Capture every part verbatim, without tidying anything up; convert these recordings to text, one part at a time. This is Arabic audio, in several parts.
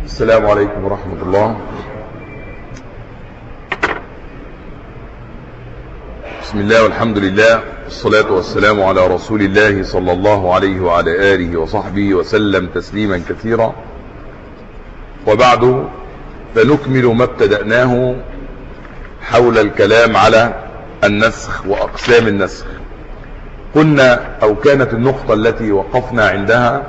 السلام عليكم ورحمة الله. بسم الله والحمد لله والصلاة والسلام على رسول الله صلى الله عليه وعلى آله وصحبه وسلم تسليما كثيرا، وبعد فنكمل ما ابتدأناه حول الكلام على النسخ وأقسام النسخ. قلنا أو كانت النقطة التي وقفنا عندها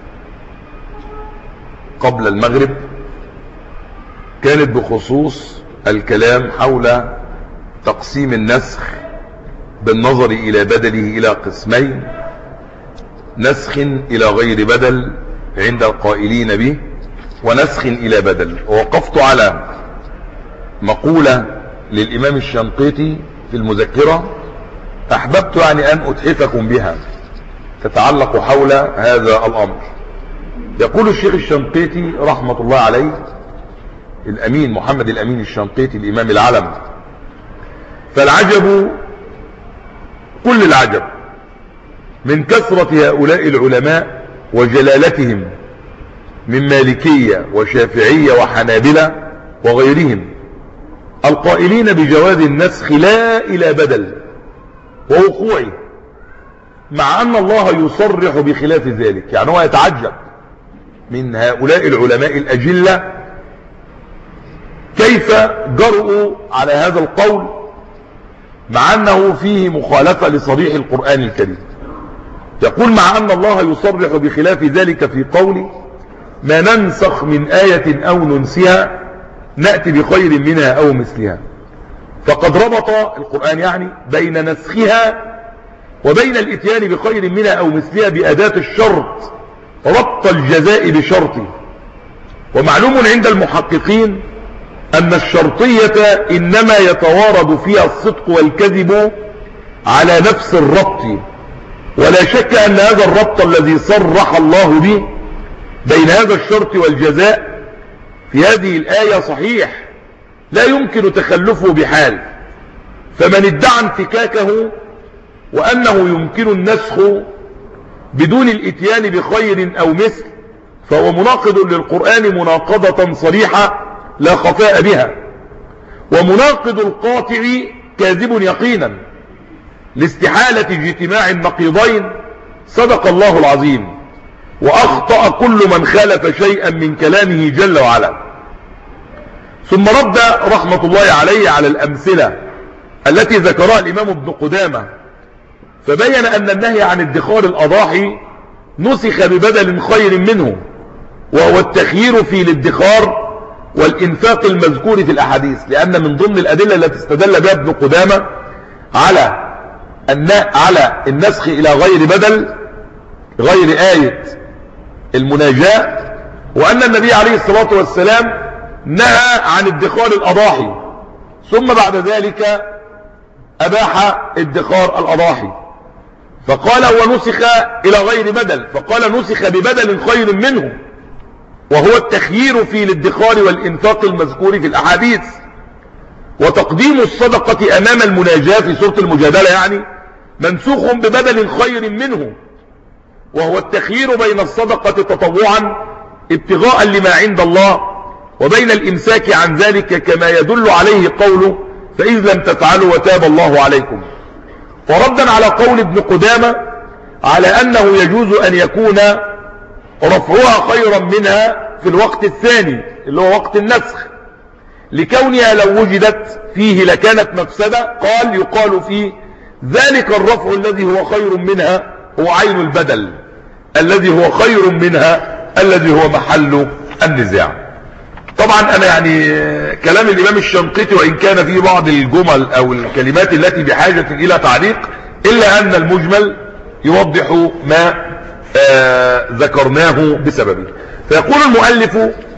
قبل المغرب كانت بخصوص الكلام حول تقسيم النسخ بالنظر إلى بدله إلى قسمين: نسخ إلى غير بدل عند القائلين به، ونسخ إلى بدل. ووقفت على مقولة للإمام الشنقيطي في المذكرة أحببت يعني أن أتحفكم بها تتعلق حول هذا الأمر. يقول الشيخ الشنقيطي رحمة الله عليه، الأمين محمد الأمين الشنقيطي الإمام العلم: فالعجب كل العجب من كثرة هؤلاء العلماء وجلالتهم من مالكية وشافعية وحنابلة وغيرهم القائلين بجواز النسخ لا إلى بدل ووقوعه، مع أن الله يصرح بخلاف ذلك. يعني هو يتعجب من هؤلاء العلماء الأجلة كيف جرؤوا على هذا القول مع أنه فيه مخالفة لصريح القرآن الكريم. يقول: مع أن الله يصرح بخلاف ذلك في قوله: ما ننسخ من آية أو ننسها نأتي بخير منها أو مثلها. فقد ربط القرآن يعني بين نسخها وبين الاتيان بخير منها أو مثلها بأداة الشرط، ربط الجزاء بشرطه. ومعلوم عند المحققين أن الشرطية إنما يتوارد فيها الصدق والكذب على نفس الربط، ولا شك أن هذا الربط الذي صرح الله به بين هذا الشرط والجزاء في هذه الآية صحيح لا يمكن تخلفه بحال. فمن ادعى انفكاكه وأنه يمكن النسخ بدون الاتيان بخير أو مثل فهو مناقض للقرآن مناقضة صريحة لا خفاء بها، ومناقض القاطع كاذب يقينا لاستحالة اجتماع النقيضين. صدق الله العظيم، وأخطأ كل من خالف شيئا من كلامه جل وعلا. ثم رد رحمة الله عليه على الأمثلة التي ذكرها الإمام ابن قدامة، فبين أن النهي عن ادخار الأضاحي نسخ ببدل خير منه، وهو التخيير في الادخار والإنفاق المذكور في الأحاديث. لأن من ضمن الأدلة التي استدل بها ابن قدامة على على النسخ إلى غير بدل غير آية المناجاة، وأن النبي عليه الصلاة والسلام نهى عن ادخار الأضاحي، ثم بعد ذلك أباح ادخار الأضاحي، فقال ونسخ إلى غير بدل، فقال نسخ ببدل خير منه، وهو التخيير في الادخار والإنفاق المذكور في الأحاديث. وتقديم الصدقة أمام المناجاة في سورة المجادلة يعني منسوخ ببدل خير منه، وهو التخيير بين الصدقة تطوعا ابتغاء لما عند الله وبين الإمساك عن ذلك، كما يدل عليه قوله: فإذ لم تفعلوا وتاب الله عليكم. وردا على قول ابن قدامة على أنه يجوز أن يكون رفعها خيرا منها في الوقت الثاني اللي هو وقت النسخ، لكونها لو وجدت فيه لكانت مفسدة. قال: يقال فيه ذلك الرفع الذي هو خير منها هو عين البدل الذي هو خير منها الذي هو محل النزاع. طبعا أنا يعني كلام الإمام الشنقيطي وإن كان فيه بعض الجمل أو الكلمات التي بحاجة إلى تعليق، إلا أن المجمل يوضح ما آه ذكرناه بسببه. فيقول المؤلف: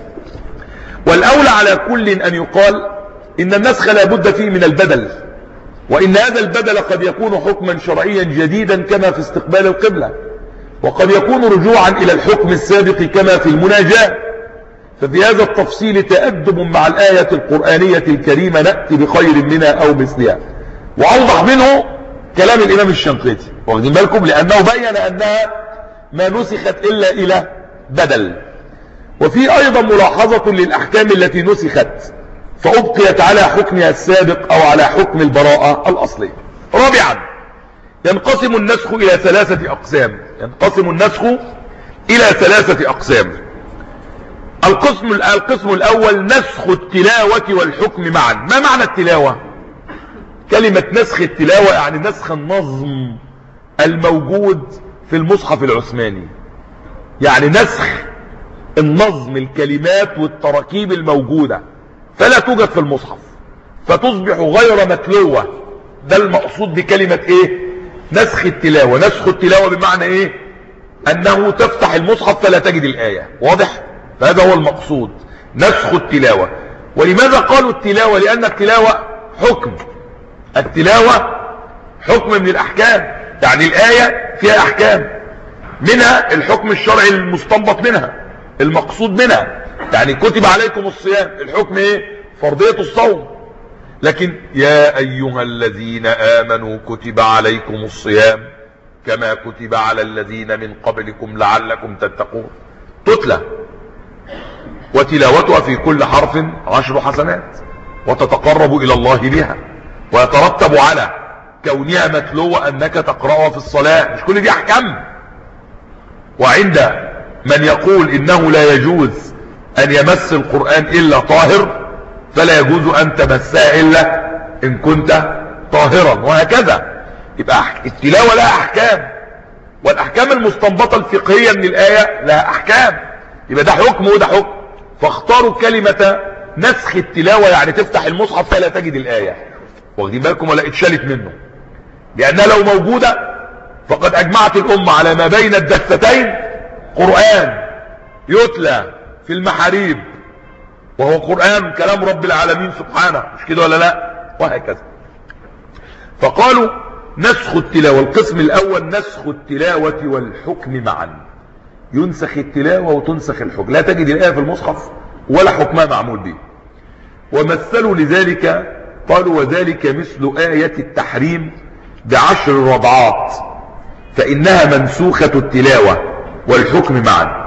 والأولى على كل أن يقال إن النسخ لا بد فيه من البدل، وإن هذا البدل قد يكون حكما شرعيا جديدا كما في استقبال القبلة، وقد يكون رجوعا إلى الحكم السابق كما في المناجاة. ففي هذا التفصيل تأدب مع الآية القرآنية الكريمة نأتي بخير منها أو مثلها. وأوضح منه كلام الإمام الشنقيطي، واخدين بالكم، لأنه بين أنها ما نسخت إلا إلى بدل. وفي أيضا ملاحظة للأحكام التي نسخت فأبقيت على حكمها السابق أو على حكم البراءة الأصلية. رابعا، ينقسم النسخ إلى ثلاثة أقسام. ينقسم النسخ إلى ثلاثة أقسام. القسم القسم الأول نسخ التلاوة والحكم معا. ما معنى التلاوة؟ كلمة نسخ التلاوة يعني نسخ النظم الموجود في المصحف العثماني، يعني نسخ النظم، الكلمات والتراكيب الموجودة فلا توجد في المصحف فتصبح غير متلوة. ده المقصود بكلمة ايه؟ نسخ التلاوة. نسخ التلاوة بمعنى ايه؟ انه تفتح المصحف فلا تجد الآية. واضح؟ فهذا هو المقصود نسخ التلاوة. ولماذا قالوا التلاوة؟ لأن التلاوة حكم. التلاوة حكم من الأحكام، يعني الآية فيها أحكام، منها الحكم الشرعي المستنبط منها المقصود منها. يعني كتب عليكم الصيام، الحكم ايه؟ فرضية الصوم. لكن يا أيها الذين آمنوا كتب عليكم الصيام كما كتب على الذين من قبلكم لعلكم تتقون، تتلى وتلاوتها في كل حرف عشر حسنات وتتقرب إلى الله بها، ويترتب على كونها متلوة أنك تقرأها في الصلاة. مش كل دي أحكام. وعند من يقول إنه لا يجوز أن يمس القرآن إلا طاهر فلا يجوز أن تمسها إلا إن كنت طاهرا، وهكذا. يبقى التلاوة لها أحكام، والأحكام المستنبطة الفقهية من الآية لها أحكام. يبقى ده حكم وده حكم. فاختاروا كلمة نسخ التلاوة، يعني تفتح المصحف فلا تجد الآية. واخدين بالكم ولا اتشالت منه؟ لأنها لو موجودة فقد أجمعت الأمة على ما بين الدفتين قرآن يتلى في المحاريب، وهو قرآن كلام رب العالمين سبحانه، مش كده ولا لا؟ وهكذا. فقالوا نسخ التلاوة. القسم الأول نسخ التلاوة والحكم معا. ينسخ التلاوة وتنسخ الحكم، لا تجد الآية في المصحف ولا حكمها معمول به. ومثلوا لذلك قالوا وذلك مثل آية التحريم بعشر رضعات فإنها منسوخة التلاوة والحكم معا.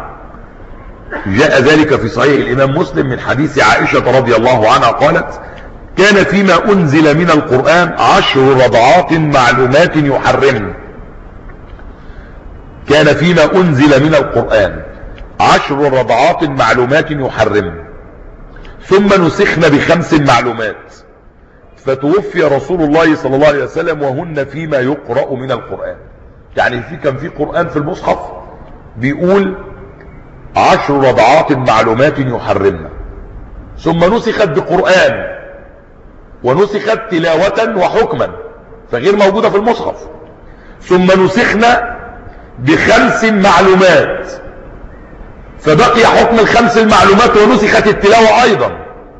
جاء ذلك في صحيح الإمام مسلم من حديث عائشة رضي الله عنها قالت كان فيما أنزل من القرآن عشر رضعات معلومات يحرمن. كان فيما أنزل من القرآن عشر رضعات معلومات يحرمن ثم نسخن بخمس معلومات فتوفي رسول الله صلى الله عليه وسلم وهن فيما يقرأ من القرآن. يعني في كان في قرآن في المصحف بيقول عشر رضعات معلومات يحرمن، ثم نسخت بقرآن ونسخت تلاوة وحكما فغير موجودة في المصحف، ثم نسخنا بخمس معلومات فبقي حكم الخمس المعلومات ونسخت التلاوة أيضا.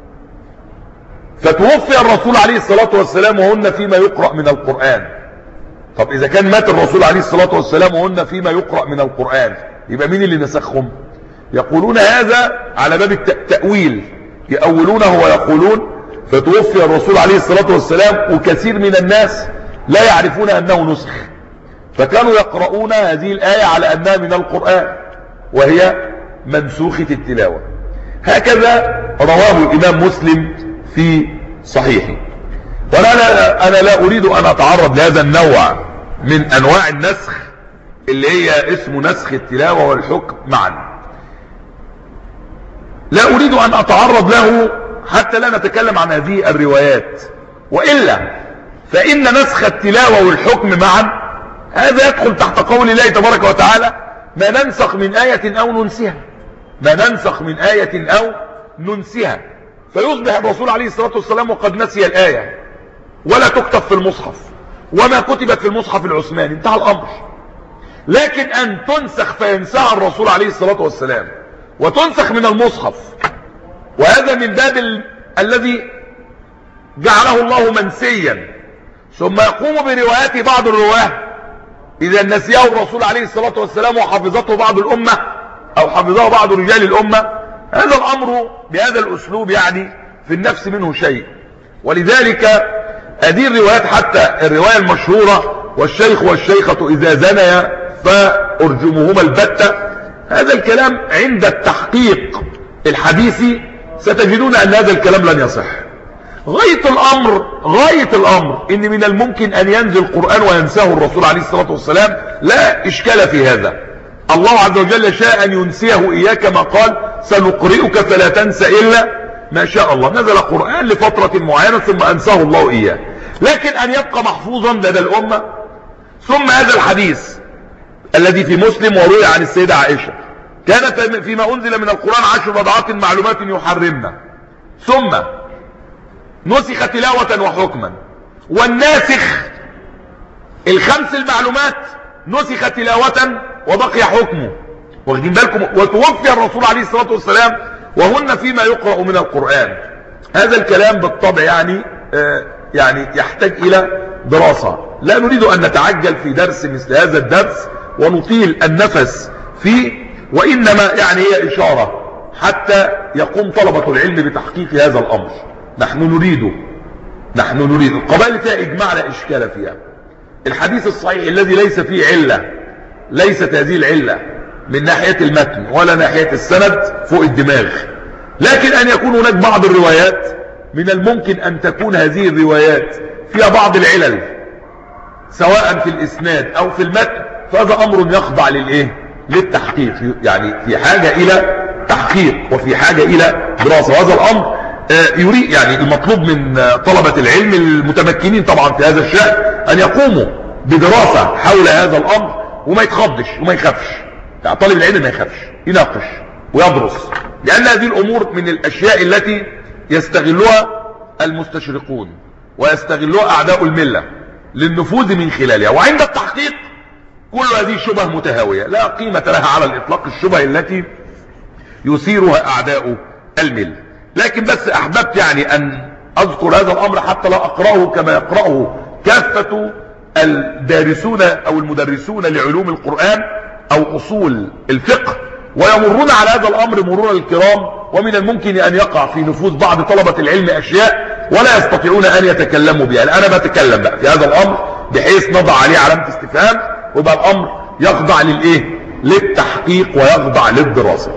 فتوفي الرسول عليه الصلاة والسلام وهن فيما يقرأ من القرآن. طب إذا كان مات الرسول عليه الصلاة والسلام وهن فيما يقرأ من القرآن يبقى مين اللي نسخهم؟ يقولون هذا على باب التأويل، يأولونه ويقولون فتوفي الرسول عليه الصلاة والسلام وكثير من الناس لا يعرفون أنه نسخ، فكانوا يقرؤون هذه الآية على أنها من القرآن وهي منسوخة التلاوة. هكذا رواه الإمام مسلم في صحيحه. وأنا لا, أنا لا أريد أن أتعرض لهذا النوع من أنواع النسخ اللي هي اسمه نسخ التلاوة والحكم معا، لا أريد أن أتعرض له حتى لا نتكلم عن هذه الروايات، وإلا فإن نسخ التلاوة والحكم معا هذا يدخل تحت قول الله تبارك وتعالى ما ننسخ من آية أو ننسها، ما ننسخ من آية أو ننسها، فيصبح الرسول عليه الصلاة والسلام وقد نسي الآية ولا تكتب في المصحف وما كتبت في المصحف العثماني، انتهى الأمر. لكن أن تنسخ فينساها الرسول عليه الصلاة والسلام وتنسخ من المصحف، وهذا من باب ال... الذي جعله الله منسيا، ثم يقوم بروايات بعض الرواه إذا نسيه الرسول عليه الصلاة والسلام وحفظته بعض الأمة أو حفظه بعض رجال الأمة، هذا الأمر بهذا الأسلوب يعني في النفس منه شيء. ولذلك هذه الروايات حتى الرواية المشهورة والشيخ والشيخة إذا زنيا فأرجمهما البتة، هذا الكلام عند التحقيق الحديثي ستجدون أن هذا الكلام لن يصح. غاية الأمر غاية الأمر إن من الممكن أن ينزل القرآن وينساه الرسول عليه الصلاة والسلام، لا إشكال في هذا. الله عز وجل شاء أن ينسيه إياك ما قال سنقرئك فلا تنسى إلا ما شاء الله. نزل قرآن لفترة معينة ثم أنساه الله إياه، لكن أن يبقى محفوظا لدى الأمة. ثم هذا الحديث الذي في مسلم وروي عن السيدة عائشة كان فيما أنزل من القرآن عشر بضعات معلومات يحرمنا، ثم نسخ تلاوة وحكما، والناسخ الخمس المعلومات نسخ تلاوة وبقي حكمه، واخدين بالكم؟ وتوفي الرسول عليه الصلاة والسلام وهن فيما يقرأ من القرآن. هذا الكلام بالطبع يعني آه يعني يحتاج إلى دراسة. لا نريد أن نتعجل في درس مثل هذا الدرس ونطيل النفس فيه، وإنما يعني هي إشارة حتى يقوم طلبة العلم بتحقيق هذا الأمر. نحن نريده نحن نريد القبائل فيها إجماع لا إشكال فيها. الحديث الصحيح الذي ليس فيه علة، ليست هذه العلة من ناحية المتن ولا ناحية السند فوق الدماغ، لكن أن يكون هناك بعض الروايات من الممكن أن تكون هذه الروايات فيها بعض العلل سواء في الإسناد أو في المتن، فهذا أمر يخضع للإيه؟ للتحقيق. يعني في حاجة إلى تحقيق وفي حاجة إلى دراسة، وهذا الأمر يريد يعني المطلوب من طلبة العلم المتمكنين طبعا في هذا الشأن أن يقوموا بدراسة حول هذا الأمر وما يتخضش وما يخافش. يعني طالب العلم ما يخافش، يناقش ويدرس، لأن هذه الأمور من الأشياء التي يستغلها المستشرقون ويستغلها أعداء الملة للنفوذ من خلالها. وعند التحقيق كل هذه شبه متهاوية لا قيمة لها على الإطلاق، الشبه التي يثيرها أعداء الملة. لكن بس أحببت يعني أن أذكر هذا الأمر حتى لا أقرأه كما يقرأه كافة الدارسون أو المدرسون لعلوم القرآن أو أصول الفقه، ويمرون على هذا الأمر مرور الكرام، ومن الممكن أن يقع في نفوذ بعض طلبة العلم أشياء ولا يستطيعون أن يتكلموا بها. أنا بتكلم بقى في هذا الأمر بحيث نضع عليه علامة استفهام، ويبقى الأمر يخضع للإيه؟ للتحقيق ويخضع للدراسة.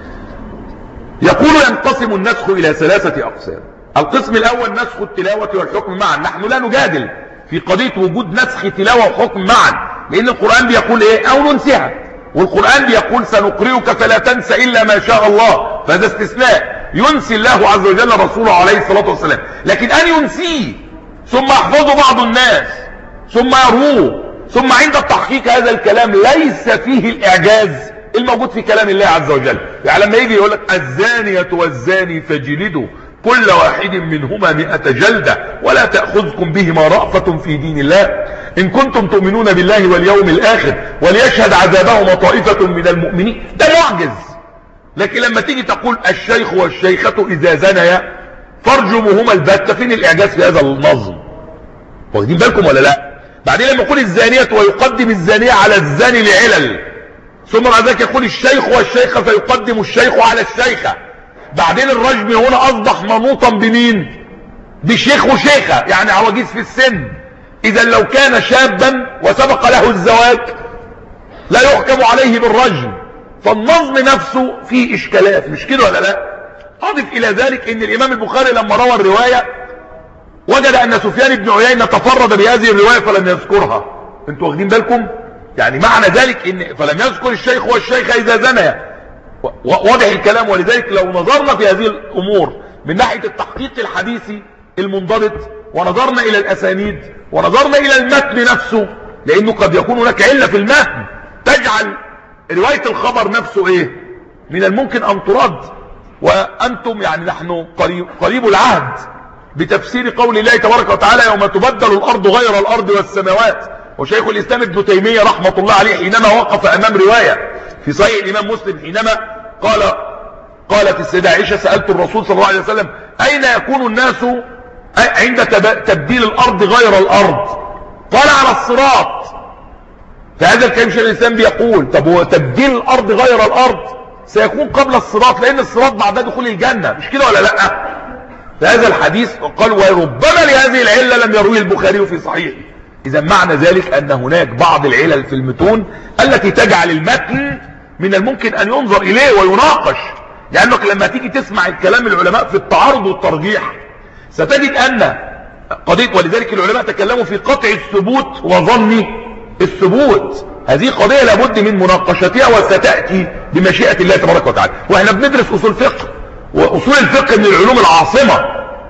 يقول ينقسم النسخ إلى ثلاثة أقسام. القسم الأول نسخ التلاوة والحكم معا. نحن لا نجادل في قضية وجود نسخ تلاوة وحكم معا، لأن القرآن بيقول إيه؟ أو ننسيها، والقرآن بيقول سنقرئك فلا تنسى إلا ما شاء الله، فهذا استثناء ينسي الله عز وجل رسوله عليه الصلاة والسلام. لكن أن ينسيه ثم يحفظه بعض الناس ثم يروه ثم عند التحقيق هذا الكلام ليس فيه الإعجاز الموجود في كلام الله عز وجل. يعني لما يجي يقول لك الزانية والزاني فجلدوا كل واحد منهما مئة جلدة ولا تأخذكم بهما رأفة في دين الله إن كنتم تؤمنون بالله واليوم الآخر وليشهد عذابهما طائفة من المؤمنين، ده معجز. لكن لما تيجي تقول الشيخ والشيخة إذا زنيا فارجموهما البتة، فين الإعجاز في هذا النظم؟ واخدين بالكم ولا لا؟ بعدين لما يقول الزانية ويقدم الزانية على الزاني لعلل، ثم بعد ذلك يقول الشيخ والشيخة فيقدم الشيخ على الشيخة. بعدين الرجم هنا أصبح منوطا بمين؟ بشيخ وشيخة، يعني عواجيز في السن. إذا لو كان شابا وسبق له الزواج لا يحكم عليه بالرجم. فالنظم نفسه فيه إشكالات، مش كده ولا لا؟ أضف إلى ذلك إن الإمام البخاري لما روى الرواية وجد أن سفيان بن عيينة تفرد بهذه الرواية فلم يذكرها. انتوا واخدين بالكم؟ يعني معنى ذلك إن فلم يذكر الشيخ والشيخة إذا زنيا، واضح الكلام. ولذلك لو نظرنا في هذه الأمور من ناحية التحقيق الحديثي المنضبط، ونظرنا إلى الأسانيد، ونظرنا إلى المتن نفسه، لأنه قد يكون هناك علة في المتن تجعل رواية الخبر نفسه إيه؟ من الممكن أن ترد. وأنتم يعني نحن قريب, قريب العهد بتفسير قول الله تبارك وتعالى يوم تبدل الأرض غير الأرض والسماوات. وشيخ الإسلام ابن تيمية رحمة الله عليه حينما وقف أمام رواية في صحيح الإمام مسلم حينما قال قالت السيدة عائشة سألت الرسول صلى الله عليه وسلم أين يكون الناس عند تبديل الأرض غير الأرض؟ قال على الصراط. فهذا الكلام شيخ الإسلام بيقول طب هو تبديل الأرض غير الأرض سيكون قبل الصراط، لأن الصراط بعد دخول الجنة، مش كده ولا لا؟ فهذا الحديث قال وربما لهذه العلة لم يرويه البخاري في صحيحه. إذا معنى ذلك أن هناك بعض العلل في المتون التي تجعل المتن من الممكن ان ينظر اليه ويناقش، لانك لما تيجي تسمع الكلام العلماء في التعارض والترجيح ستجد ان قضية، ولذلك العلماء تكلموا في قطع الثبوت وظن الثبوت. هذه قضية لابد من مناقشتها وستأتي بمشيئة الله تبارك وتعالى. واحنا بندرس اصول فقه، واصول الفقه من العلوم العاصمة،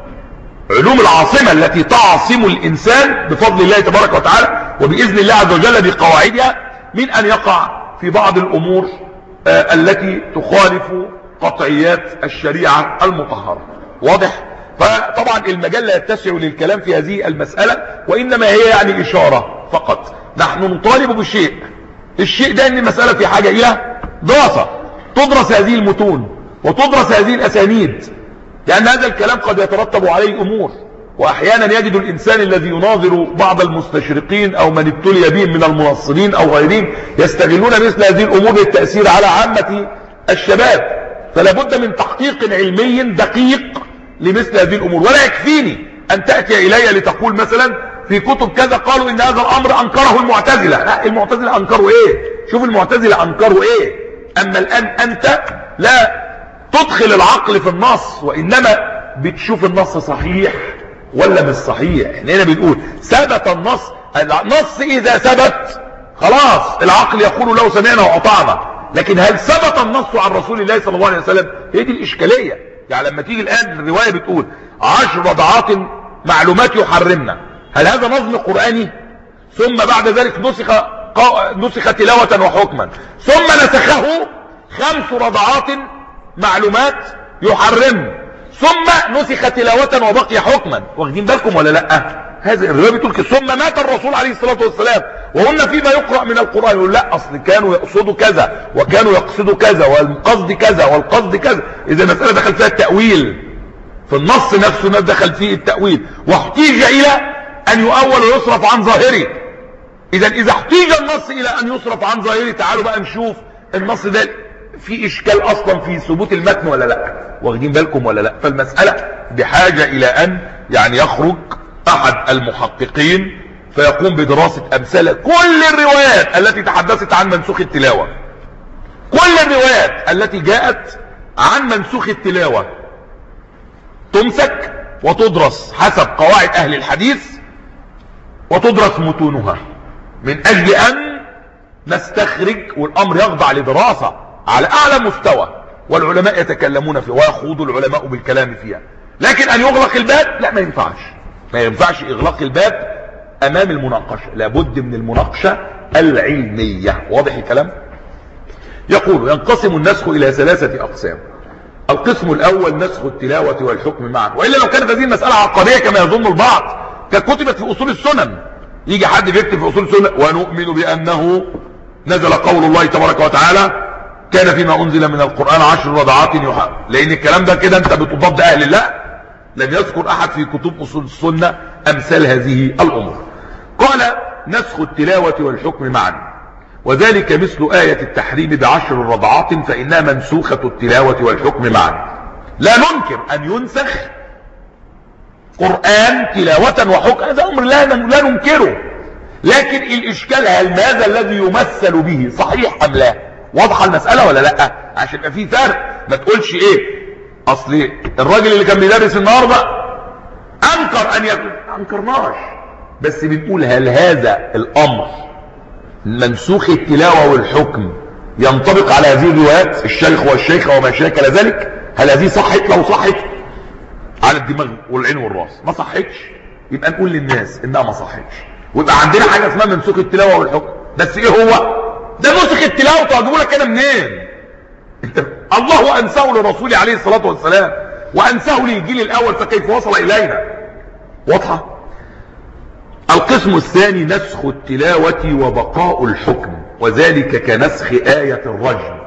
علوم العاصمة التي تعصم الانسان بفضل الله تبارك وتعالى وبإذن الله عز وجل بقواعدها من ان يقع في بعض الامور آه التي تخالف قطعيات الشريعة المطهرة. واضح؟ فطبعا المجال لا يتسع للكلام في هذه المسألة، وإنما هي يعني إشارة فقط. نحن نطالب بشيء، الشيء ده ان المسألة في حاجة إلى دراسة، تدرس هذه المتون وتدرس هذه الأسانيد، لأن هذا الكلام قد يترتب عليه أمور. وأحيانا يجد الإنسان الذي يناظر بعض المستشرقين أو من ابتلي بهم من المنصرين أو غيرهم يستغلون مثل هذه الأمور للتأثير على عامة الشباب. فلا بد من تحقيق علمي دقيق لمثل هذه الامور. ولا يكفيني ان تأتي الي لتقول مثلا في كتب كذا قالوا ان هذا الامر انكره المعتزلة. لا، المعتزلة انكروا ايه؟ شوف المعتزلة انكروا ايه. اما الان انت لا تدخل العقل في النص، وانما بتشوف النص صحيح ولا مش صحيح. احنا هنا بنقول ثبت النص، النص اذا ثبت خلاص العقل يقول له سمعنا واطعنا، لكن هل ثبت النص عن رسول الله صلى الله عليه وسلم؟ هي دي الاشكالية. يعني لما تيجي الآن الرواية بتقول عشر رضعات معلومات يحرمنا، هل هذا نظم قرآني؟ ثم بعد ذلك نسخ نسخ تلاوة وحكما، ثم نسخه خمس رضعات معلومات يحرم، ثم نسخ تلاوة وبقي حكما. واخدين بالكم ولا لا؟ هذا الرواية بتقول ثم مات الرسول عليه الصلاة والسلام وقلنا فيما يقرأ من القرآن. يقول لا، اصل كانوا يقصدوا كذا وكانوا يقصدوا كذا والقصد كذا والقصد كذا. اذا المسألة دخل فيها التأويل في النص نفسه، ما دخل فيه التأويل، واحتيج الى ان يؤول ويصرف عن ظاهره. اذا اذا احتيج النص الى ان يصرف عن ظاهره، تعالوا بقى نشوف النص ده في اشكال اصلا في ثبوت المتن ولا لا. واخدين بالكم ولا لا؟ فالمسألة بحاجة الى ان يعني يخرج احد المحققين فيقوم بدراسة امثلة كل الروايات التي تحدثت عن منسوخ التلاوة، كل الروايات التي جاءت عن منسوخ التلاوة تمسك وتدرس حسب قواعد اهل الحديث وتدرس متونها، من اجل ان نستخرج، والامر يخضع لدراسة على اعلى مستوى والعلماء يتكلمون فيه ويخوض العلماء بالكلام فيها. لكن ان يغلق الباب لا، ما ينفعش، ما ينفعش اغلاق الباب امام المناقشة، لابد من المناقشة العلمية. واضح الكلام؟ يقول ينقسم النسخ الى ثلاثة اقسام. القسم الاول نسخ التلاوة والحكم معا، وإلا لو كانت هذه المسألة عقدية كما يظن البعض ككتبت في اصول السنن. يجي حد بيكتب في اصول السنن ونؤمن بانه نزل قول الله تبارك وتعالى كان فيما انزل من القرآن عشر رضعات يحرم، لان الكلام ده كده انت بتضاد اهل الله. لم يذكر احد في كتب اصول السنة امثال هذه الامور. قال نسخ التلاوة والحكم معا، وذلك مثل آية التحريم بعشر رضعات فإنها منسوخة التلاوة والحكم معا. لا ننكر أن ينسخ قرآن تلاوة وحكم، هذا أمر لا لا ننكره، لكن الإشكال هل ماذا الذي يمثل به صحيح أم لا؟ واضحة المسألة ولا لا؟ عشان يبقى في فرق، ما تقولش إيه أصل الراجل اللي كان بيدرس النهارده أنكر أن يكون، أنكرناش، بس بنقول هل هذا الأمر منسوخ التلاوة والحكم ينطبق على هذه الروايات الشيخ والشيخة وما شاكل ذلك؟ هل هذه صحت؟ لو صحت على الدماغ والعين والراس، ما صحتش يبقى نقول للناس انها ما صحتش، ويبقى عندنا حاجة اسمها منسوخ التلاوة والحكم. بس ايه هو ده نسخ التلاوة؟ تجيبوا لك كده منين؟ انت الله انساه لرسوله عليه الصلاة والسلام وانساه للجيل الاول، فكيف وصل الينا؟ واضحة؟ القسم الثاني نسخ التلاوة وبقاء الحكم، وذلك كنسخ آية الرجم،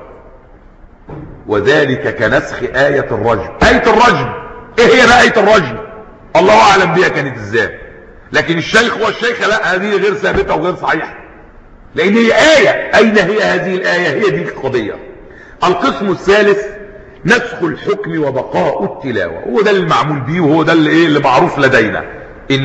وذلك كنسخ آية الرجم. آية الرجم ايه هي بقى آية الرجم؟ الله اعلم بها كانت ازاي، لكن الشيخ والشيخة لا، هذه غير ثابتة وغير صحيحة، لان هي آية. اين هي هذه الآية؟ هي دي القضية. القسم الثالث نسخ الحكم وبقاء التلاوة، هو ده اللي معمول بيه، وهو ده اللي ايه اللي معروف لدينا، ان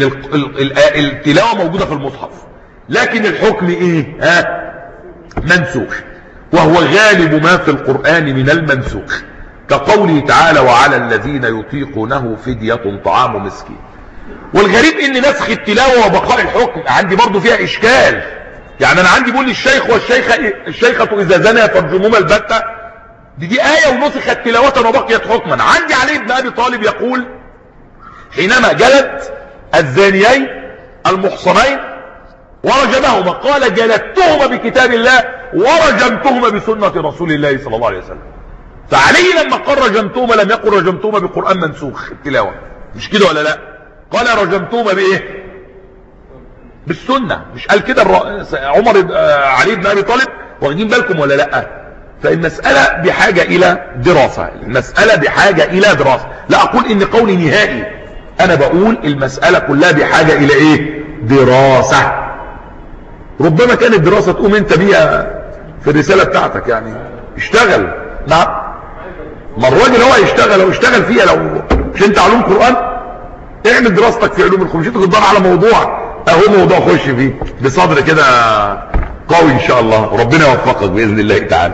التلاوة موجودة في المصحف لكن الحكم ايه؟ ها؟ منسوخ. وهو غالب ما في القرآن من المنسوخ، كقوله تعالى وعلى الذين يطيقونه فدية طعام مسكين. والغريب ان نسخ التلاوة وبقاء الحكم عندي برضو فيها اشكال. يعني انا عندي بقول الشيخ والشيخة الشيخة اذا زنيا فارجموهما البتة، دي دي آية ونسخت تلاوة وبقيت حكما. عندي علي بن ابي طالب يقول حينما جلد الزانيين المحصنين ورجمهما قال جلدتهما بكتاب الله ورجمتهما بسنة رسول الله صلى الله عليه وسلم. فعلي لما قال رجمتهما لم يقل رجمتهما بقرآن منسوخ التلاوة، مش كده ولا لا؟ قال رجمتهما بايه؟ بالسنة. مش قال كده عمر علي بن ابي طالب؟ واخدين بالكم ولا لا؟ فالمسألة بحاجة الى دراسة، المسألة بحاجة الى دراسة. لا اقول ان قولي نهائي، انا بقول المسألة كلها بحاجة الى ايه؟ دراسة. ربما كانت دراسة تقوم انت بيها في الرسالة بتاعتك، يعني اشتغل. نعم، ما الراجل هو يشتغل لو اشتغل فيها. لو مش انت علوم قرآن اعمل دراستك في علوم القرآن، مش انت تدور على موضوع اهو موضوع خش فيه بصدر كده قوي ان شاء الله، ربنا يوفقك باذن الله تعالى.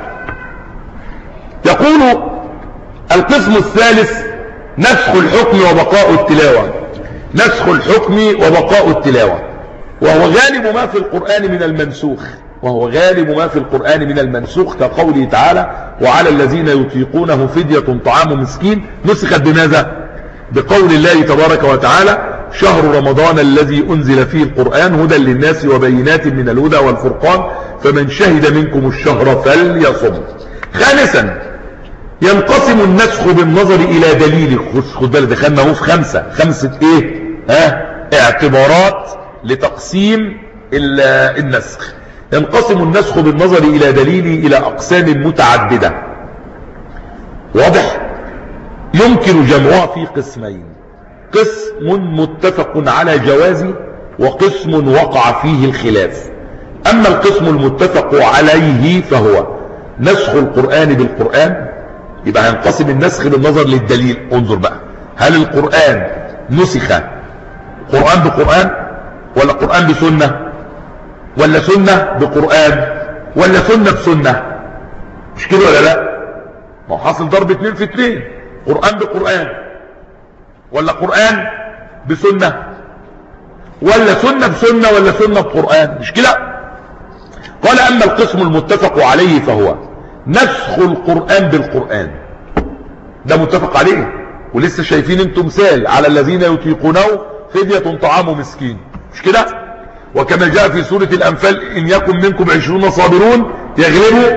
يقول القسم الثالث نسخ الحكم وبقاء التلاوة. نسخ الحكم وبقاء التلاوة وهو غالب ما في القرآن من المنسوخ، وهو غالب ما في القرآن من المنسوخ كقوله تعالى وعلى الذين يطيقونه فدية طعام مسكين. نسخت بماذا؟ بقول الله تبارك وتعالى شهر رمضان الذي أنزل فيه القرآن هدى للناس وبينات من الهدى والفرقان فمن شهد منكم الشهر فليصم. خامسا ينقسم النسخ بالنظر إلى دليل. خد بالك دخلنا اهو في خمسة خمسة ايه ها اعتبارات لتقسيم النسخ. ينقسم النسخ بالنظر إلى دليل إلى أقسام متعددة. واضح؟ يمكن جمعها في قسمين: قسم متفق على جوازه وقسم وقع فيه الخلاف. أما القسم المتفق عليه فهو نسخ القرآن بالقرآن. يبقى هنقسم النسخ بالنظر للدليل. انظر بقى، هل القرآن نسخ قرآن بقرآن ولا قرآن بسنة ولا سنة بقرآن ولا سنة بسنة؟ مش كده ولا لا؟ ما هو حاصل ضرب اتنين في اتنين، قرآن بقرآن ولا قرآن بسنة ولا سنة بسنة ولا سنة بقرآن، مش كده؟ قال أما القسم المتفق عليه فهو نسخ القرآن بالقرآن. ده متفق عليه، ولسه شايفين انتم مثال على الذين يطيقونه فدية طعام مسكين، مش كده؟ وكما جاء في سورة الأنفال إن يكن منكم عشرون صابرون يغلبوا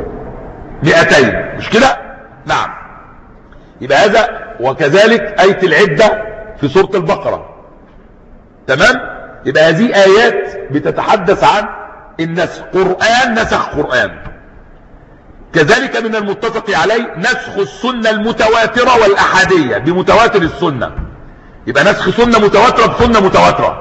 مئتين، مش كده؟ نعم. يبقى هذا، وكذلك آية العدة في سورة البقرة. تمام؟ يبقى هذه آيات بتتحدث عن النسخ، قرآن نسخ قرآن. كذلك من المتفق عليه نسخ السنة المتواترة والأحادية بمتواتر السنة. يبقى نسخ سنة متواترة بسنة متواترة.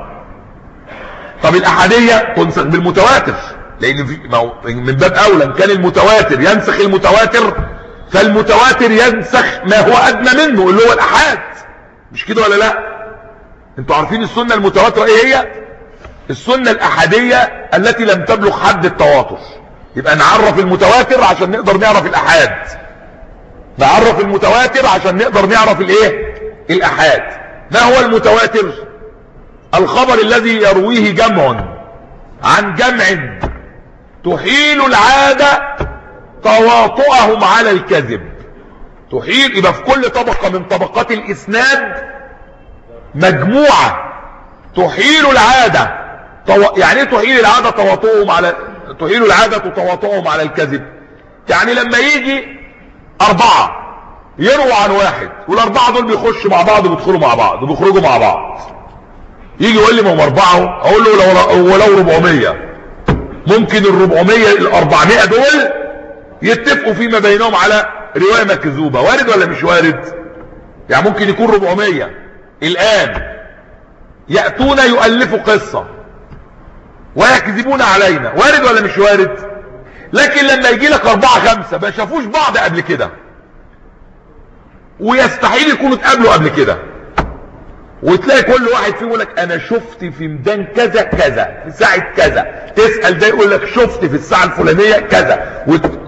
طب الأحادية تنسخ بالمتواتر، لأن في من باب أولى إن كان المتواتر ينسخ المتواتر فالمتواتر ينسخ ما هو أدنى منه اللي هو الأحاد، مش كده ولا لا؟ انتوا عارفين السنة المتواترة ايه هي؟ السنة الأحادية التي لم تبلغ حد التواتر. يبقى نعرف المتواتر عشان نقدر نعرف الأحاد، نعرف المتواتر عشان نقدر نعرف الايه؟ الأحاد. ما هو المتواتر؟ الخبر الذي يرويه جمع عن جمع تحيل العادة تواطؤهم على الكذب. تحيل، يبقى في كل طبقة من طبقات الإسناد مجموعة تحيل العادة. يعني ايه تحيل العادة تواطؤهم على تحيل العادة تواطؤهم على الكذب؟ يعني لما يجي أربعة يروى عن واحد والأربعة دول بيخشوا مع بعض وبيدخلوا مع بعض وبيخرجوا مع بعض، يجي يقول لي ما هم أربعة، أقول له ولو ربعمية، ممكن الربعمية الأربعمائة دول يتفقوا فيما بينهم على رواية مكذوبة. وارد ولا مش وارد؟ يعني ممكن يكون ربعمية الآن يأتون يؤلفوا قصة ويكذبون علينا، وارد ولا مش وارد؟ لكن لما يجي لك أربعة خمسة ما شافوش بعض قبل كده ويستحيل يكونوا اتقابلوا قبل كده، وتلاقي كل واحد فيهم يقول لك انا شفت في ميدان كذا كذا في ساعة كذا، تسأل ده يقول لك شفت في الساعة الفلانية كذا،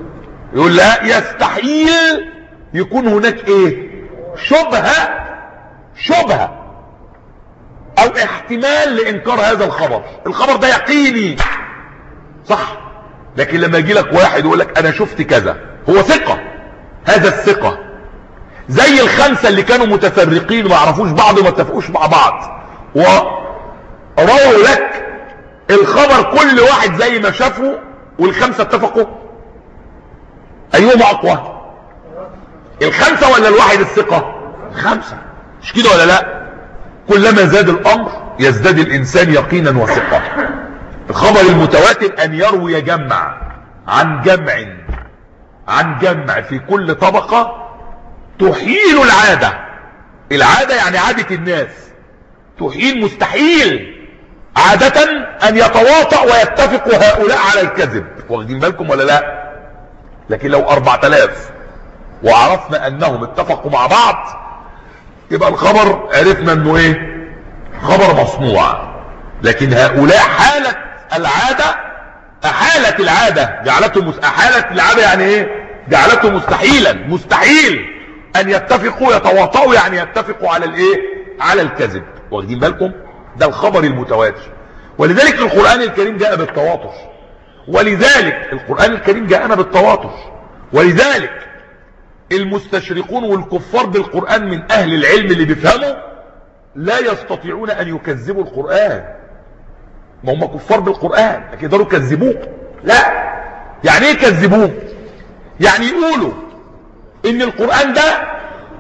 يقول لا، يستحيل يكون هناك ايه؟ شبهة شبهة او احتمال لانكار هذا الخبر. الخبر ده يقيني صح، لكن لما يجي لك واحد يقول لك انا شفت كذا، هو ثقة، هذا الثقة زي الخمسة اللي كانوا متفرقين وما عرفوش بعض وما اتفقوش مع بعض ورووا لك الخبر كل واحد زي ما شافه والخمسة اتفقوا، ايهما اقوى؟ الخمسة ولا الواحد الثقة؟ الخمسة، مش كده ولا لا؟ كلما زاد الامر يزداد الانسان يقينا وثقة. الخبر المتواتر ان يروي جمع عن جمع عن جمع في كل طبقة تحيل العادة. العادة يعني عادة الناس، تحيل مستحيل عادة ان يتواطأ ويتفق هؤلاء على الكذب، واخدين بالكم ولا لا؟ لكن لو اربعة الاف وعرفنا انهم اتفقوا مع بعض يبقى الخبر عرفنا انه ايه؟ خبر مصنوع. لكن هؤلاء حالة العادة، احالت العادة جعلتهم، احالت العادة يعني ايه؟ جعلته مستحيلا، مستحيل ان يتفقوا يتواطؤوا يعني يتفقوا على الايه؟ على الكذب، واخدين بالكم؟ ده الخبر المتواتر. ولذلك القرآن الكريم جاء بالتواتر، ولذلك القرآن الكريم جاءنا بالتواتر، ولذلك المستشرقون والكفار بالقرآن من اهل العلم اللي بيفهموا لا يستطيعون ان يكذبوا القرآن. ما هم كفار بالقرآن لكن يقدروا يكذبوه؟ لا. يعني ايه يكذبوه؟ يعني يقولوا ان القرآن ده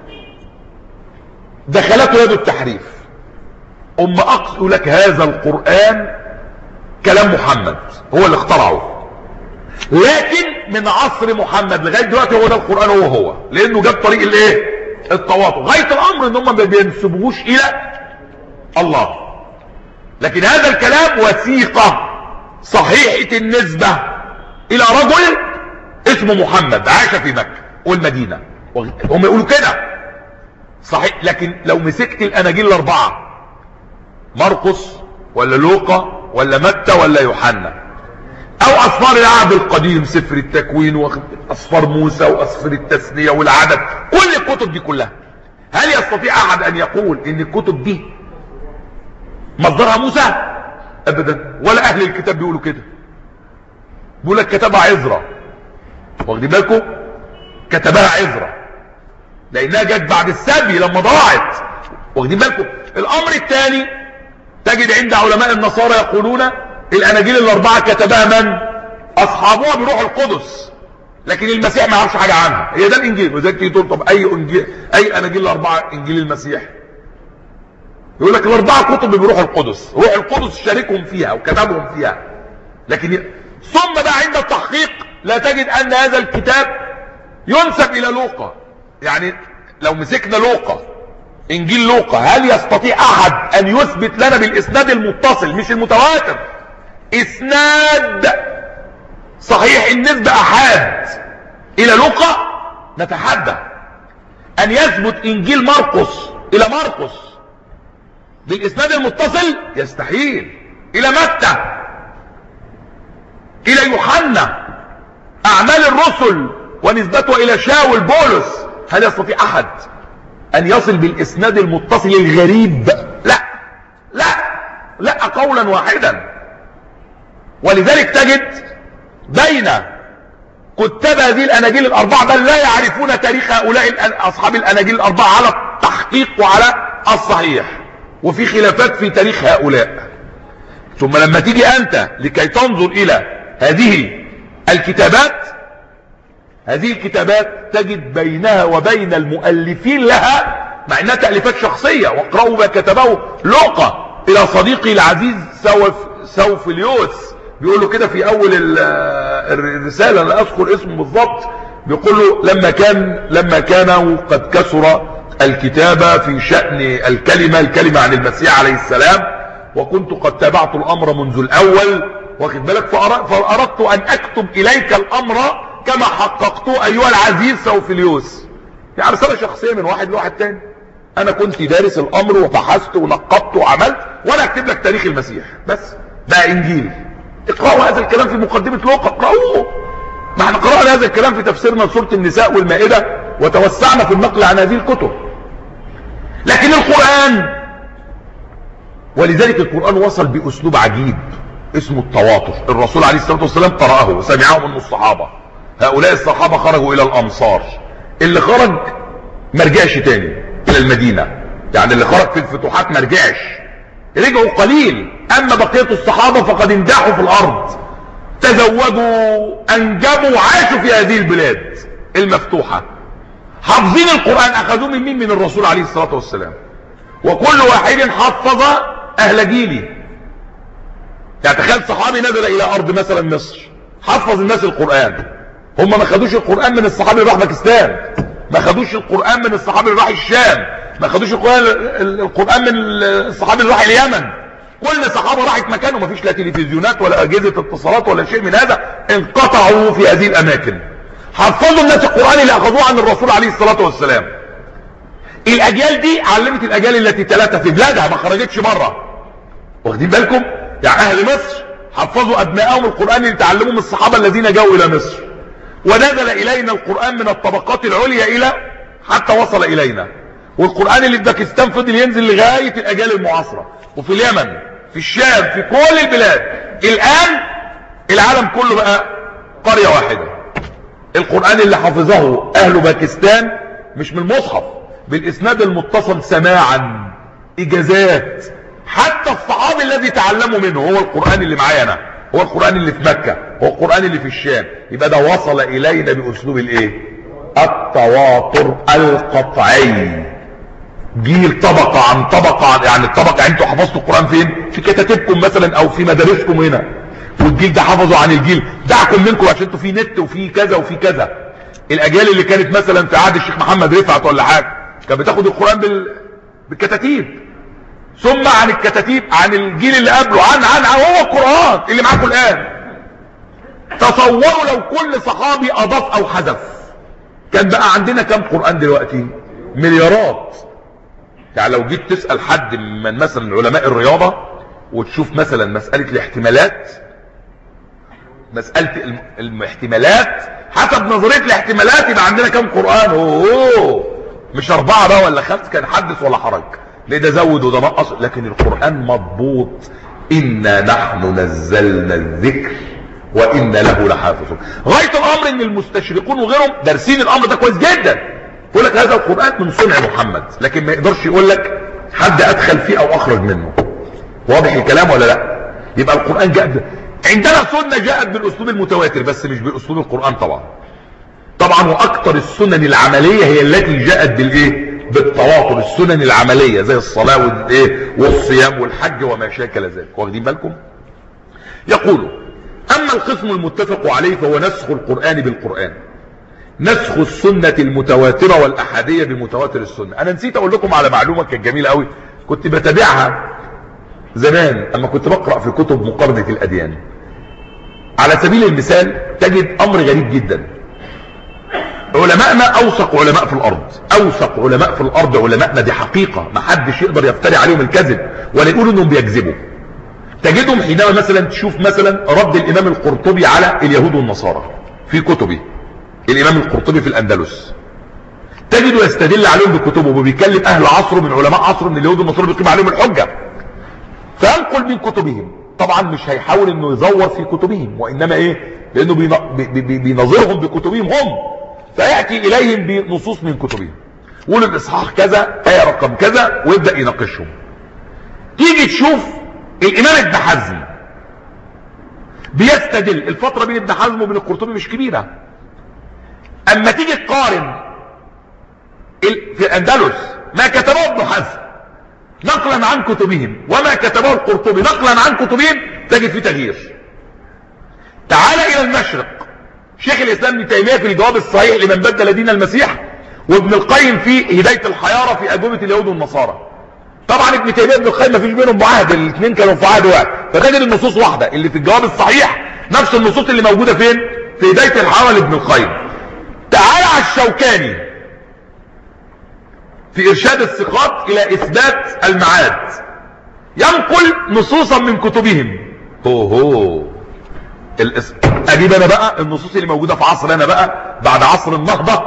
دخلته يد التحريف، ام اقصد لك هذا القرآن كلام محمد هو اللي اخترعه، لكن من عصر محمد لغاية دلوقتي هو ده القرآن هو هو، لانه جاب طريق الايه؟ التواطؤ. غاية الامر ان هم ما بينسبوهوش الى الله، لكن هذا الكلام وثيقة صحيحة النسبة الى رجل اسمه محمد عاش في مكة والمدينة، هم يقولوا كده صحيح. لكن لو مسكت الاناجيل الاربعة، مرقس ولا لوقا ولا متى ولا يوحنا، او اسفار العهد القديم، سفر التكوين واصفار موسى واسفار التثنية والعدد، كل الكتب دي كلها، هل يستطيع احد ان يقول ان الكتب دي مصدرها موسى؟ ابدا. ولا اهل الكتاب بيقولوا كده، بيقول لك كتبها عزرا، واخدين بالكم؟ كتبها عزرا لانها جت بعد السبي لما ضاعت، واخدين بالكم؟ الامر الثاني تجد عند علماء النصارى يقولون الاناجيل الاربعه كتبها من؟ اصحابها بروح القدس، لكن المسيح ما يعرفش حاجه عنها، هي ده الانجيل. وذلك تيجي تقول طب اي انجيل، اي اناجيل الاربعه انجيل المسيح؟ يقول لك الاربعه كتب بروح القدس، روح القدس شاركهم فيها وكتبهم فيها. لكن ثم بقى عند التحقيق لا تجد ان هذا الكتاب ينسب الى لوقا. يعني لو مسكنا لوقا، انجيل لوقا، هل يستطيع احد ان يثبت لنا بالاسناد المتصل مش المتواتر، اسناد صحيح النسبة احاد الى لوقا؟ نتحدى. ان يثبت انجيل مرقس الى مرقس بالاسناد المتصل؟ يستحيل. الى متى، الى يوحنا، اعمال الرسل ونسبته الى شاول بولس، هل يستطيع احد ان يصل بالاسناد المتصل الغريب؟ لا لا لا، قولا واحدا. ولذلك تجد بين كتاب هذه الاناجيل الاربعه بل لا يعرفون تاريخ هؤلاء اصحاب الاناجيل الاربعه على التحقيق وعلى الصحيح، وفي خلافات في تاريخ هؤلاء. ثم لما تيجي انت لكي تنظر الى هذه الكتابات، هذه الكتابات تجد بينها وبين المؤلفين لها، مع انها تأليفات شخصية، واقرأوا ما كتبه لوقا الى صديقي العزيز سوف سوفليوس، بيقول له كده في اول الرسالة، لا اذكر اسمه بالضبط، بيقول له لما كان لما كان قد كثر الكتابة في شأن الكلمة الكلمة عن المسيح عليه السلام، وكنت قد تابعت الامر منذ الاول، واخد بالك، فاردت ان اكتب اليك الامر كما حققته ايها العزيز سوفليوس. يعني رسالة شخصية من واحد لواحد تاني، انا كنت دارس الامر وبحثت ونقبت وعملت، وانا اكتب لك تاريخ المسيح بس. ده انجيل، اقرأوا هذا الكلام في مقدمة لوقا، اقرأوه ما احنا قرأنا هذا الكلام في تفسيرنا لسورة النساء والمائدة وتوسعنا في النقل عن هذه الكتب. لكن القرآن، ولذلك القرآن وصل بأسلوب عجيب اسمه التواتر. الرسول عليه الصلاة والسلام قرأه وسمعه من الصحابة. هؤلاء الصحابة خرجوا إلى الأمصار، اللي خرج ما رجعش تاني إلى المدينة، يعني اللي خرج في الفتوحات ما رجعش، رجعوا قليل. أما بقية الصحابة فقد انداحوا في الأرض، تزودوا، أنجبوا، عاشوا في هذه البلاد المفتوحة، حافظين القرآن. أخذوه من مين؟ من الرسول عليه الصلاة والسلام. وكل واحد حفظ أهل جيله. يعني تخيل صحابي نزل إلى أرض مثلا مصر، حفظ الناس القرآن. هم ما خدوش القرآن من الصحابي اللي راح باكستان، ما خدوش القرآن من الصحابي اللي راح الشام، ما خدوش القرآن القرآن من الصحابي اللي راح اليمن. كل صحابة راحت مكانه، ما فيش لا تلفزيونات ولا أجهزة اتصالات ولا شيء من هذا، انقطعوا في هذه الأماكن. حفظوا الناس القرآن اللي أخذوه عن الرسول عليه الصلاة والسلام. الأجيال دي علمت الأجيال التي تلاتة في بلادها، ما خرجتش بره. واخدين بالكم؟ يعني أهل مصر حفظوا أبنائهم القرآن اللي تعلموه من الصحابة الذين جاءوا إلى مصر. ونزل إلينا القرآن من الطبقات العليا إلى حتى وصل إلينا. والقرآن اللي في باكستان فضل ينزل لغاية الأجيال المعاصرة، وفي اليمن، في الشام، في كل البلاد. الآن العالم كله بقى قرية واحدة. القرآن اللي حفظه أهل باكستان مش من المصحف، بالإسناد المتصل سماعا، إجازات. حتى الصحابي الذي تعلموا منه هو القرآن اللي معايا أنا، هو القرآن اللي في مكة، هو القرآن اللي في الشام. يبقى ده وصل إلينا بأسلوب الإيه؟ التواتر القطعي. جيل طبقة عن طبقة عن، يعني الطبقة يعني انتوا حفظتوا القرآن فين؟ في كتاتبكم مثلا أو في مدارسكم هنا، والجيل ده حفظوا عن الجيل دعكم منكم عشان انتوا في نت وفي كذا وفي كذا. الأجيال اللي كانت مثلا في عهد الشيخ محمد رفعت ولا حاجة كانت بتاخد القرآن بال... بالكتاتيب، ثم عن الكتاتيب عن الجيل اللي قبله عن عن هو القرآن اللي معاكم الآن. تصوروا لو كل صحابي أضاف أو حذف، كان بقى عندنا كم قرآن دلوقتي؟ مليارات. يعني لو جيت تسأل حد من مثلا علماء الرياضة وتشوف مثلا مسألة الاحتمالات، مسألة الاحتمالات حسب نظرية الاحتمالات يبقى عندنا كم قرآن؟ اوه مش أربعة بقى ولا خمس، كان حدث ولا حرج. ليه ده زود وده نقص؟ لكن القرآن مضبوط. إنا نحن نزلنا الذكر وإنا له لحافظون. غاية الأمر إن المستشرقون وغيرهم دارسين الأمر ده كويس جدا. يقول لك هذا القرآن من صنع محمد، لكن ما يقدرش يقول لك حد أدخل فيه أو أخرج منه. واضح الكلام ولا لا؟ يبقى القرآن جاء ب... عندنا سنة جاءت بالأسلوب المتواتر بس مش بأسلوب القرآن طبعا. طبعا وأكثر السنن العملية هي التي جاءت بالإيه؟ بالتواتر. السنن العملية زي الصلاة والإيه والصيام والحج وما شاكل ذلك. واخدين بالكم؟ يقول: أما القسم المتفق عليه فهو نسخ القرآن بالقرآن، نسخ السنة المتواترة والأحادية بمتواتر السنة. أنا نسيت أقول لكم على معلومة كانت جميلة قوي كنت بتابعها زمان أما كنت بقرأ في كتب مقارنة الأديان. على سبيل المثال تجد أمر غريب جدا. علماءنا أوثق علماء في الأرض، أوثق علماء في الأرض علماءنا، دي حقيقة ما حدش يقدر يفتري عليهم الكذب ولا يقولوا أنهم بيكذبوا. تجدهم حينما مثلا تشوف مثلا رد الإمام القرطبي على اليهود والنصارى في كتبه، الإمام القرطبي في الأندلس، تجده يستدل عليهم بكتبه وبيكلم أهل عصره من علماء عصره من اليهود والنصارى بيقيم عليهم الحجة، فينقل من كتبهم. طبعا مش هيحاول انه يزور في كتبهم، وإنما إيه؟ لأنه بينظرهم بكتبهم هم، فيأتي إليهم بنصوص من كتبهم، يقول الإصحاح كذا آية رقم كذا ويبدأ يناقشهم. تيجي تشوف الإمام ابن حزم بيستدل، الفترة بين ابن حزم وبين القرطبي مش كبيرة. أما تيجي تقارن في الأندلس ما كتبه ابن حزم نقلا عن كتبهم وما كتبه القرطبي نقلا عن كتبهم، تجد في تغيير. تعال إلى المشرق، شيخ الإسلام ابن تيمية في الجواب الصحيح لمن بدل دين المسيح، وابن القيم في هداية الحيارى في أجوبة اليهود والنصارى. طبعا ابن تيمية وابن القيم ما فيش بينهم معاهد، الاثنين كانوا في عهد واحد، فتجد النصوص واحدة. اللي في الجواب الصحيح نفس النصوص اللي موجودة فين؟ في هداية الحيارى لابن القيم. تعال على الشوكاني في إرشاد الثقات إلى إثبات المعاد، ينقل نصوصا من كتبهم. هو هو اجيب انا بقى النصوص اللي موجودة في عصر انا بقى بعد عصر النهضة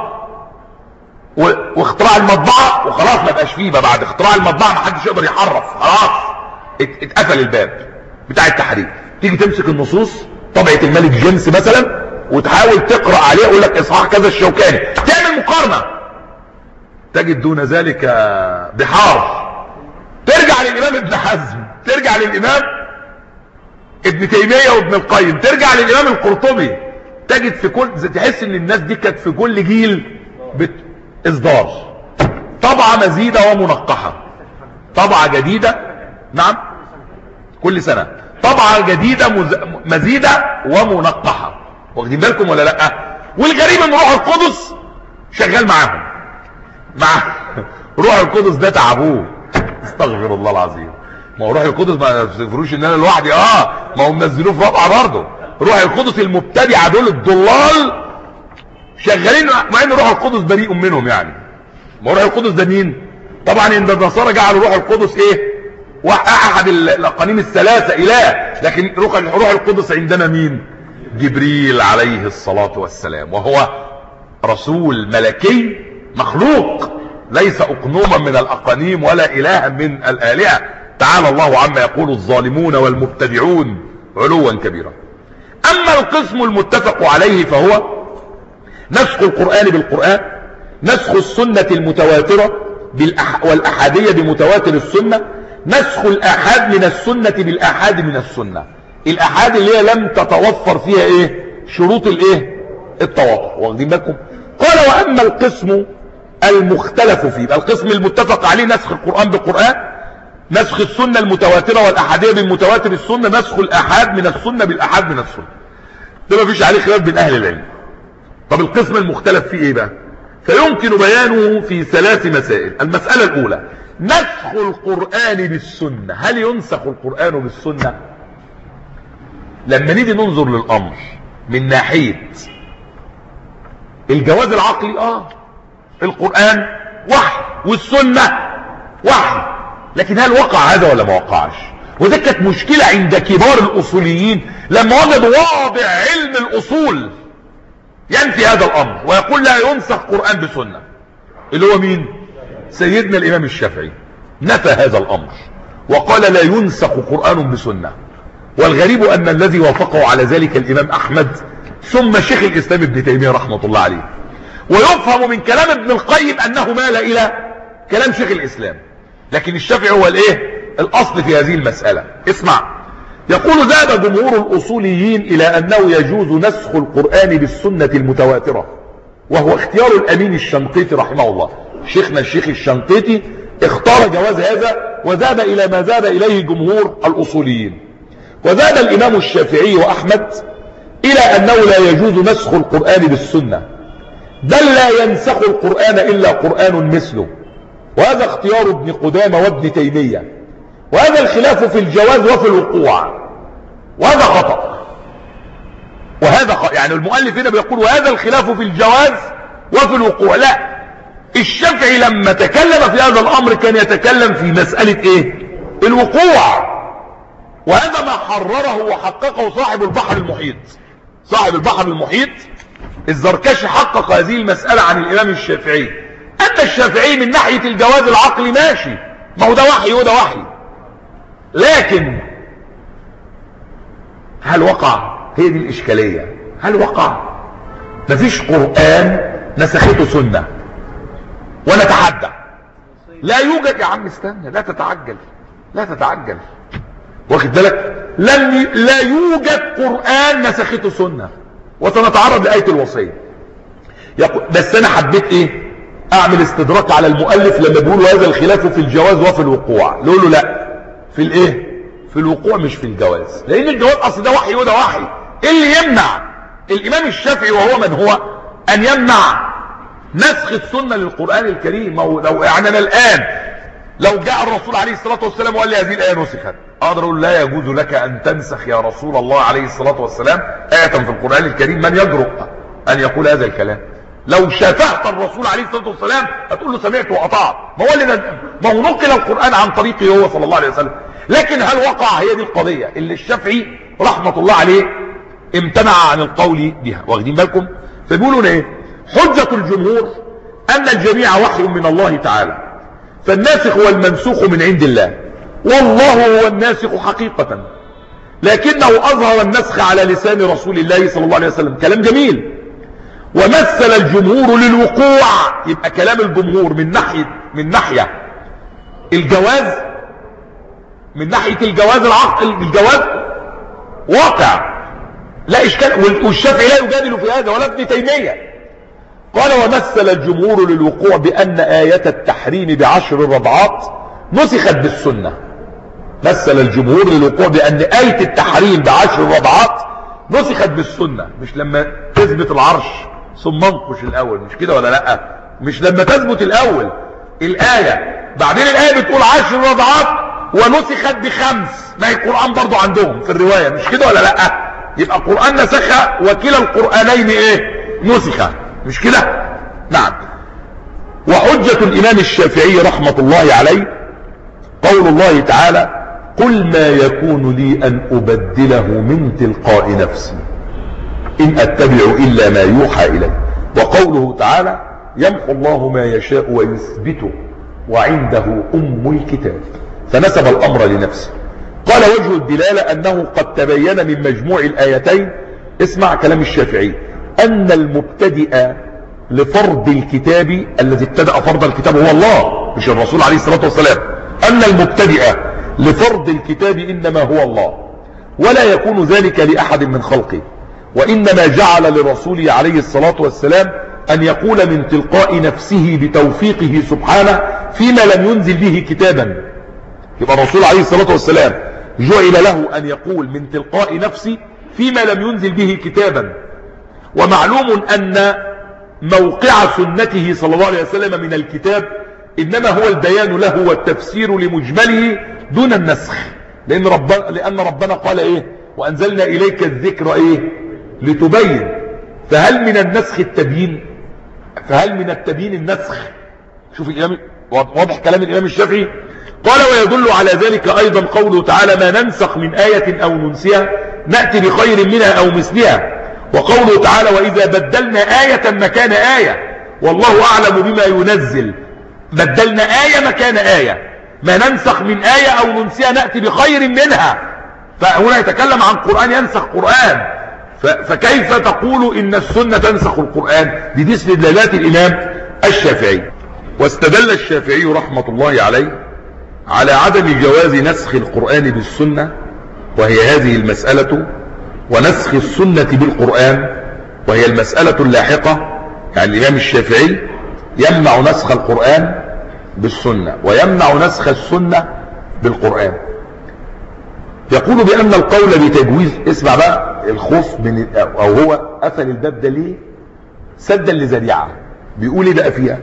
واختراع المطبعة وخلاص، ما بقاش فيه بقى بعد اختراع المطبعة ما حدش يقدر يحرف، خلاص اتقفل الباب بتاع التحريف. تيجي تمسك النصوص طبعة الملك جيمس مثلا وتحاول تقرأ عليه، يقول لك اصحاح كذا الشوكاني، تعمل مقارنة تجد دون ذلك بحار. ترجع للامام ابن حزم، ترجع للامام ابن تيمية وابن القيم، ترجع للامام القرطبي، تجد في كل، تحس ان الناس دي كانت في كل جيل باصدار طبعة مزيدة ومنقحة، طبعة جديدة، نعم كل سنة طبعة جديدة مز... مزيدة ومنقحة، واخدين بالكم ولا لا؟ والغريب ان روح القدس شغال معاهم، مع روح القدس ده تعبوه، استغفر الله العظيم. ما هو روح القدس ما تفكروش ان انا لوحدي، اه ما هم منزلوه في رابعه برضه. روح القدس المبتدعه دول الضلال شغالين، مع ان روح القدس بريء منهم يعني. ما روح القدس ده مين؟ طبعا ان النصارى جعلوا روح القدس ايه؟ احد الاقانيم الثلاثه اله، لكن روح روح القدس عندنا مين؟ جبريل عليه الصلاه والسلام، وهو رسول ملكي مخلوق، ليس اقنوما من الاقانيم ولا الها من الالهه. تعالى الله عما يقول الظالمون والمبتدعون علوا كبيرا. اما القسم المتفق عليه فهو نسخ القرآن بالقرآن، نسخ السنة المتواترة بالأح... والأحادية بمتواتر السنة، نسخ الأحاد من السنة بالأحاد من السنة، الأحاد اللي هي لم تتوفر فيها ايه؟ شروط الايه؟ التواتر، واخدين بالكم؟ قال واما القسم المختلف فيه، القسم المتفق عليه نسخ القرآن بالقرآن، نسخ السنة المتواترة والأحادية بالمتواتر السنة، نسخ الأحاد من السنة بالأحاد من السنة، ده ما فيش عليه خلاف بين أهل العلم. طب القسم المختلف فيه ايه بقى؟ فيمكن بيانه في ثلاث مسائل. المسألة الأولى نسخ القرآن بالسنة، هل ينسخ القرآن بالسنة؟ لما نيجي ننظر للأمر من ناحية الجواز العقلي، اه القرآن وحي والسنة وحي، لكن هل وقع هذا ولا ما وقعش؟ وده كانت مشكلة عند كبار الأصوليين لما وجدوا واضع علم الأصول ينفي هذا الأمر ويقول لا ينسخ قرآن بسنة، اللي هو مين؟ سيدنا الإمام الشافعي نفى هذا الأمر وقال لا ينسخ قرآن بسنة. والغريب أن الذي وافقه على ذلك الإمام أحمد ثم شيخ الإسلام ابن تيمية رحمة الله عليه. ويفهم من كلام ابن القيم أنه مال إلى كلام شيخ الإسلام، لكن الشافعي هو الإيه؟ الأصل في هذه المسألة. اسمع، يقول ذهب جمهور الأصوليين إلى أنه يجوز نسخ القرآن بالسنة المتواترة، وهو اختيار الأمين الشنقيطي رحمه الله. شيخنا الشيخ الشنقيطي اختار جواز هذا وذهب إلى ما ذهب إليه جمهور الأصوليين. وذهب الإمام الشافعي وأحمد إلى أنه لا يجوز نسخ القرآن بالسنة، بل لا ينسخ القرآن إلا قرآن مثله، وهذا اختيار ابن قدامة وابن تيمية. وهذا الخلاف في الجواز وفي الوقوع، وهذا خطأ. وهذا خطأ، يعني المؤلف هنا بيقول وهذا الخلاف في الجواز وفي الوقوع. لا، الشافعي لما تكلم في هذا الأمر كان يتكلم في مسألة ايه؟ الوقوع. وهذا ما حرره وحققه صاحب البحر المحيط. صاحب البحر المحيط الزركشي حقق هذه المسألة عن الإمام الشافعي. أما الشافعي من ناحية الجواز العقلي ماشي، ما هو ده وحي وده وحي، لكن هل وقع؟ هي دي الإشكالية. هل وقع؟ مفيش قرآن نسخته سنة، ونتحدى لا يوجد. يا عم استنى، لا تتعجل لا تتعجل، واخد بالك؟ لم لا يوجد قرآن نسخته سنة، وسنتعرض لآية الوصية. بس أنا حبيت إيه؟ أعمل استدراك على المؤلف لما بيقولوا هذا الخلاف في الجواز وفي الوقوع. نقول له لا، في الإيه؟ في الوقوع مش في الجواز، لأن الجواز أصل ده وحي وده وحي. إيه اللي يمنع الإمام الشافعي وهو من هو أن يمنع نسخ السنة للقرآن الكريم؟ لو يعني أنا الآن لو جاء الرسول عليه الصلاة والسلام وقال لي هذه الآية نسخت، أقدر أقول لا يجوز لك أن تنسخ يا رسول الله عليه الصلاة والسلام آية في القرآن الكريم؟ من يجرؤ أن يقول هذا الكلام؟ لو شافهت الرسول عليه الصلاة والسلام هتقول له سمعت وأطعت. ما هو اللي ما هو نقل القرآن عن طريقه هو صلى الله عليه وسلم. لكن هل وقع؟ هي دي القضية اللي الشافعي رحمة الله عليه امتنع عن القول بها. واخدين بالكم؟ فبيقولوا ايه؟ حجة الجمهور ان الجميع وحي من الله تعالى، فالناسخ والمنسوخ من عند الله، والله هو الناسخ حقيقة، لكنه اظهر النسخ على لسان رسول الله صلى الله عليه وسلم. كلام جميل. ومثل الجمهور للوقوع، يبقى كلام الجمهور من ناحية من ناحية الجواز، من ناحية الجواز العقل، الجواز واقع لا اشكال، والشافعي لا يجادل في هذا ولا ابن تيمية. قال ومثل الجمهور للوقوع بأن آية التحريم بعشر رضعات نسخت بالسنة. مثل الجمهور للوقوع بأن آية التحريم بعشر رضعات نسخت بالسنة. مش لما تثبت العرش ثم انقش الأول، مش كده ولا لا؟ مش لما تثبت الأول الآية بعدين الآية بتقول عشر رضعات ونسخت بخمس، ما هي القرآن برضو عندهم في الرواية، مش كده ولا لا؟ يبقى القرآن نسخ وكلا القرآنين ايه؟ نسخ، مش كده؟ نعم. وحجة الإمام الشافعي رحمة الله عليه قول الله تعالى قل ما يكون لي أن أبدله من تلقاء نفسي إن أتبع إلا ما يوحى إلي. وقوله تعالى يمحو الله ما يشاء ويثبته وعنده أم الكتاب، فنسب الأمر لنفسه. قال وجه الدلالة أنه قد تبين من مجموع الآيتين، اسمع كلام الشافعي، أن المبتدئ لفرض الكتاب الذي ابتدأ فرض الكتاب هو الله مش الرسول عليه الصلاة والسلام، أن المبتدئ لفرض الكتاب إنما هو الله، ولا يكون ذلك لأحد من خلقه، وإنما جعل لرسوله عليه الصلاة والسلام أن يقول من تلقاء نفسه بتوفيقه سبحانه فيما لم ينزل به كتابا. يبقى الرسول عليه الصلاة والسلام جعل له أن يقول من تلقاء نفسه فيما لم ينزل به كتابا. ومعلوم أن موقع سنته صلى الله عليه وسلم من الكتاب إنما هو البيان له والتفسير لمجمله دون النسخ، لأن ربنا, لأن ربنا قال إيه وأنزلنا إليك الذكر إيه لتبين. فهل من النسخ التبيين؟ فهل من التبيين النسخ؟ شوف الإمام واضح كلام الإمام الشافعي. قال ويدل على ذلك أيضا قوله تعالى ما ننسخ من آية أو ننسها نأتي بخير منها أو مثلها، وقوله تعالى وإذا بدلنا آية مكان آية والله أعلم بما ينزل. بدلنا آية مكان آية، ما ننسخ من آية أو ننسها نأتي بخير منها. فهنا يتكلم عن قرآن ينسخ قرآن، فكيف تقول إن السنة تنسخ القرآن؟ دي دي استدلالات الإمام الشافعي. واستدل الشافعي رحمة الله عليه على عدم جواز نسخ القرآن بالسنة، وهي هذه المسألة، ونسخ السنة بالقرآن وهي المسألة اللاحقة. يعني الإمام الشافعي يمنع نسخ القرآن بالسنة ويمنع نسخ السنة بالقرآن. يقول بأن القول بتجويز، اسمع بقى الخوف من، أو هو قفل الباب ده ليه؟ سدا لذريعة. بيقول ايه بقى فيها؟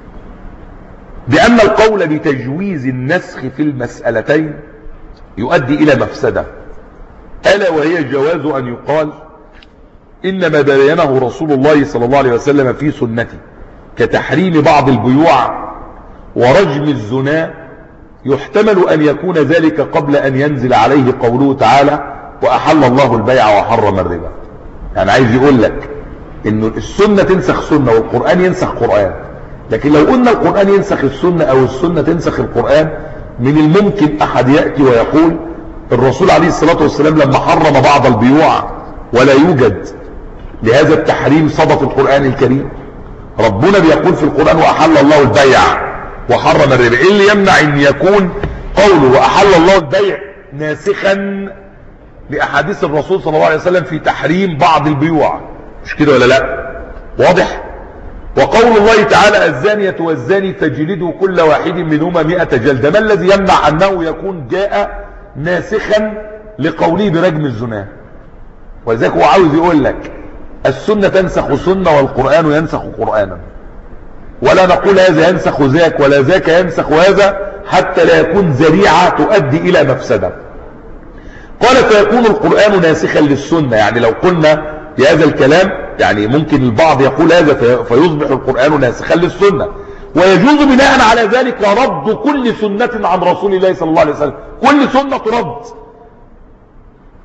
بأن القول بتجويز النسخ في المسألتين يؤدي إلى مفسدة، ألا وهي جواز أن يقال إنما بينه رسول الله صلى الله عليه وسلم في سنته كتحريم بعض البيوع ورجم الزنا، يحتمل أن يكون ذلك قبل أن ينزل عليه قوله تعالى وأحل الله البيع وحرم الربا. يعني عايز يقول لك إنه السنة تنسخ سنة والقرآن ينسخ قرآن، لكن لو قلنا القرآن ينسخ السنة أو السنة تنسخ القرآن، من الممكن أحد يأتي ويقول الرسول عليه الصلاة والسلام لما حرم بعض البيوع ولا يوجد لهذا التحريم صدى في القرآن الكريم. ربنا بيقول في القرآن وأحل الله البيع وحرم الربا. إيه اللي يمنع أن يكون قوله وأحل الله البيع ناسخا لأحاديث الرسول صلى الله عليه وسلم في تحريم بعض البيوع؟ مش كده ولا لا؟ واضح. وقول الله تعالى الزانية والزاني فاجلدوا كل واحد منهما مئة جلدة، ما الذي يمنع أنه يكون جاء ناسخا لقوله برجم الزنا؟ ولذلك هو عاوز يقول لك السنة تنسخ سنة والقرآن ينسخ قرآنا، ولا نقول هذا ينسخ ذاك ولا ذاك ينسخ هذا حتى لا يكون ذريعة تؤدي إلى مفسدة. قال فيكون القرآن ناسخا للسنة. يعني لو قلنا بهذا الكلام يعني ممكن البعض يقول هذا فيصبح القرآن ناسخا للسنة، ويجوز بناء على ذلك رد كل سنة عن رسول الله صلى الله عليه وسلم. كل سنة ترد،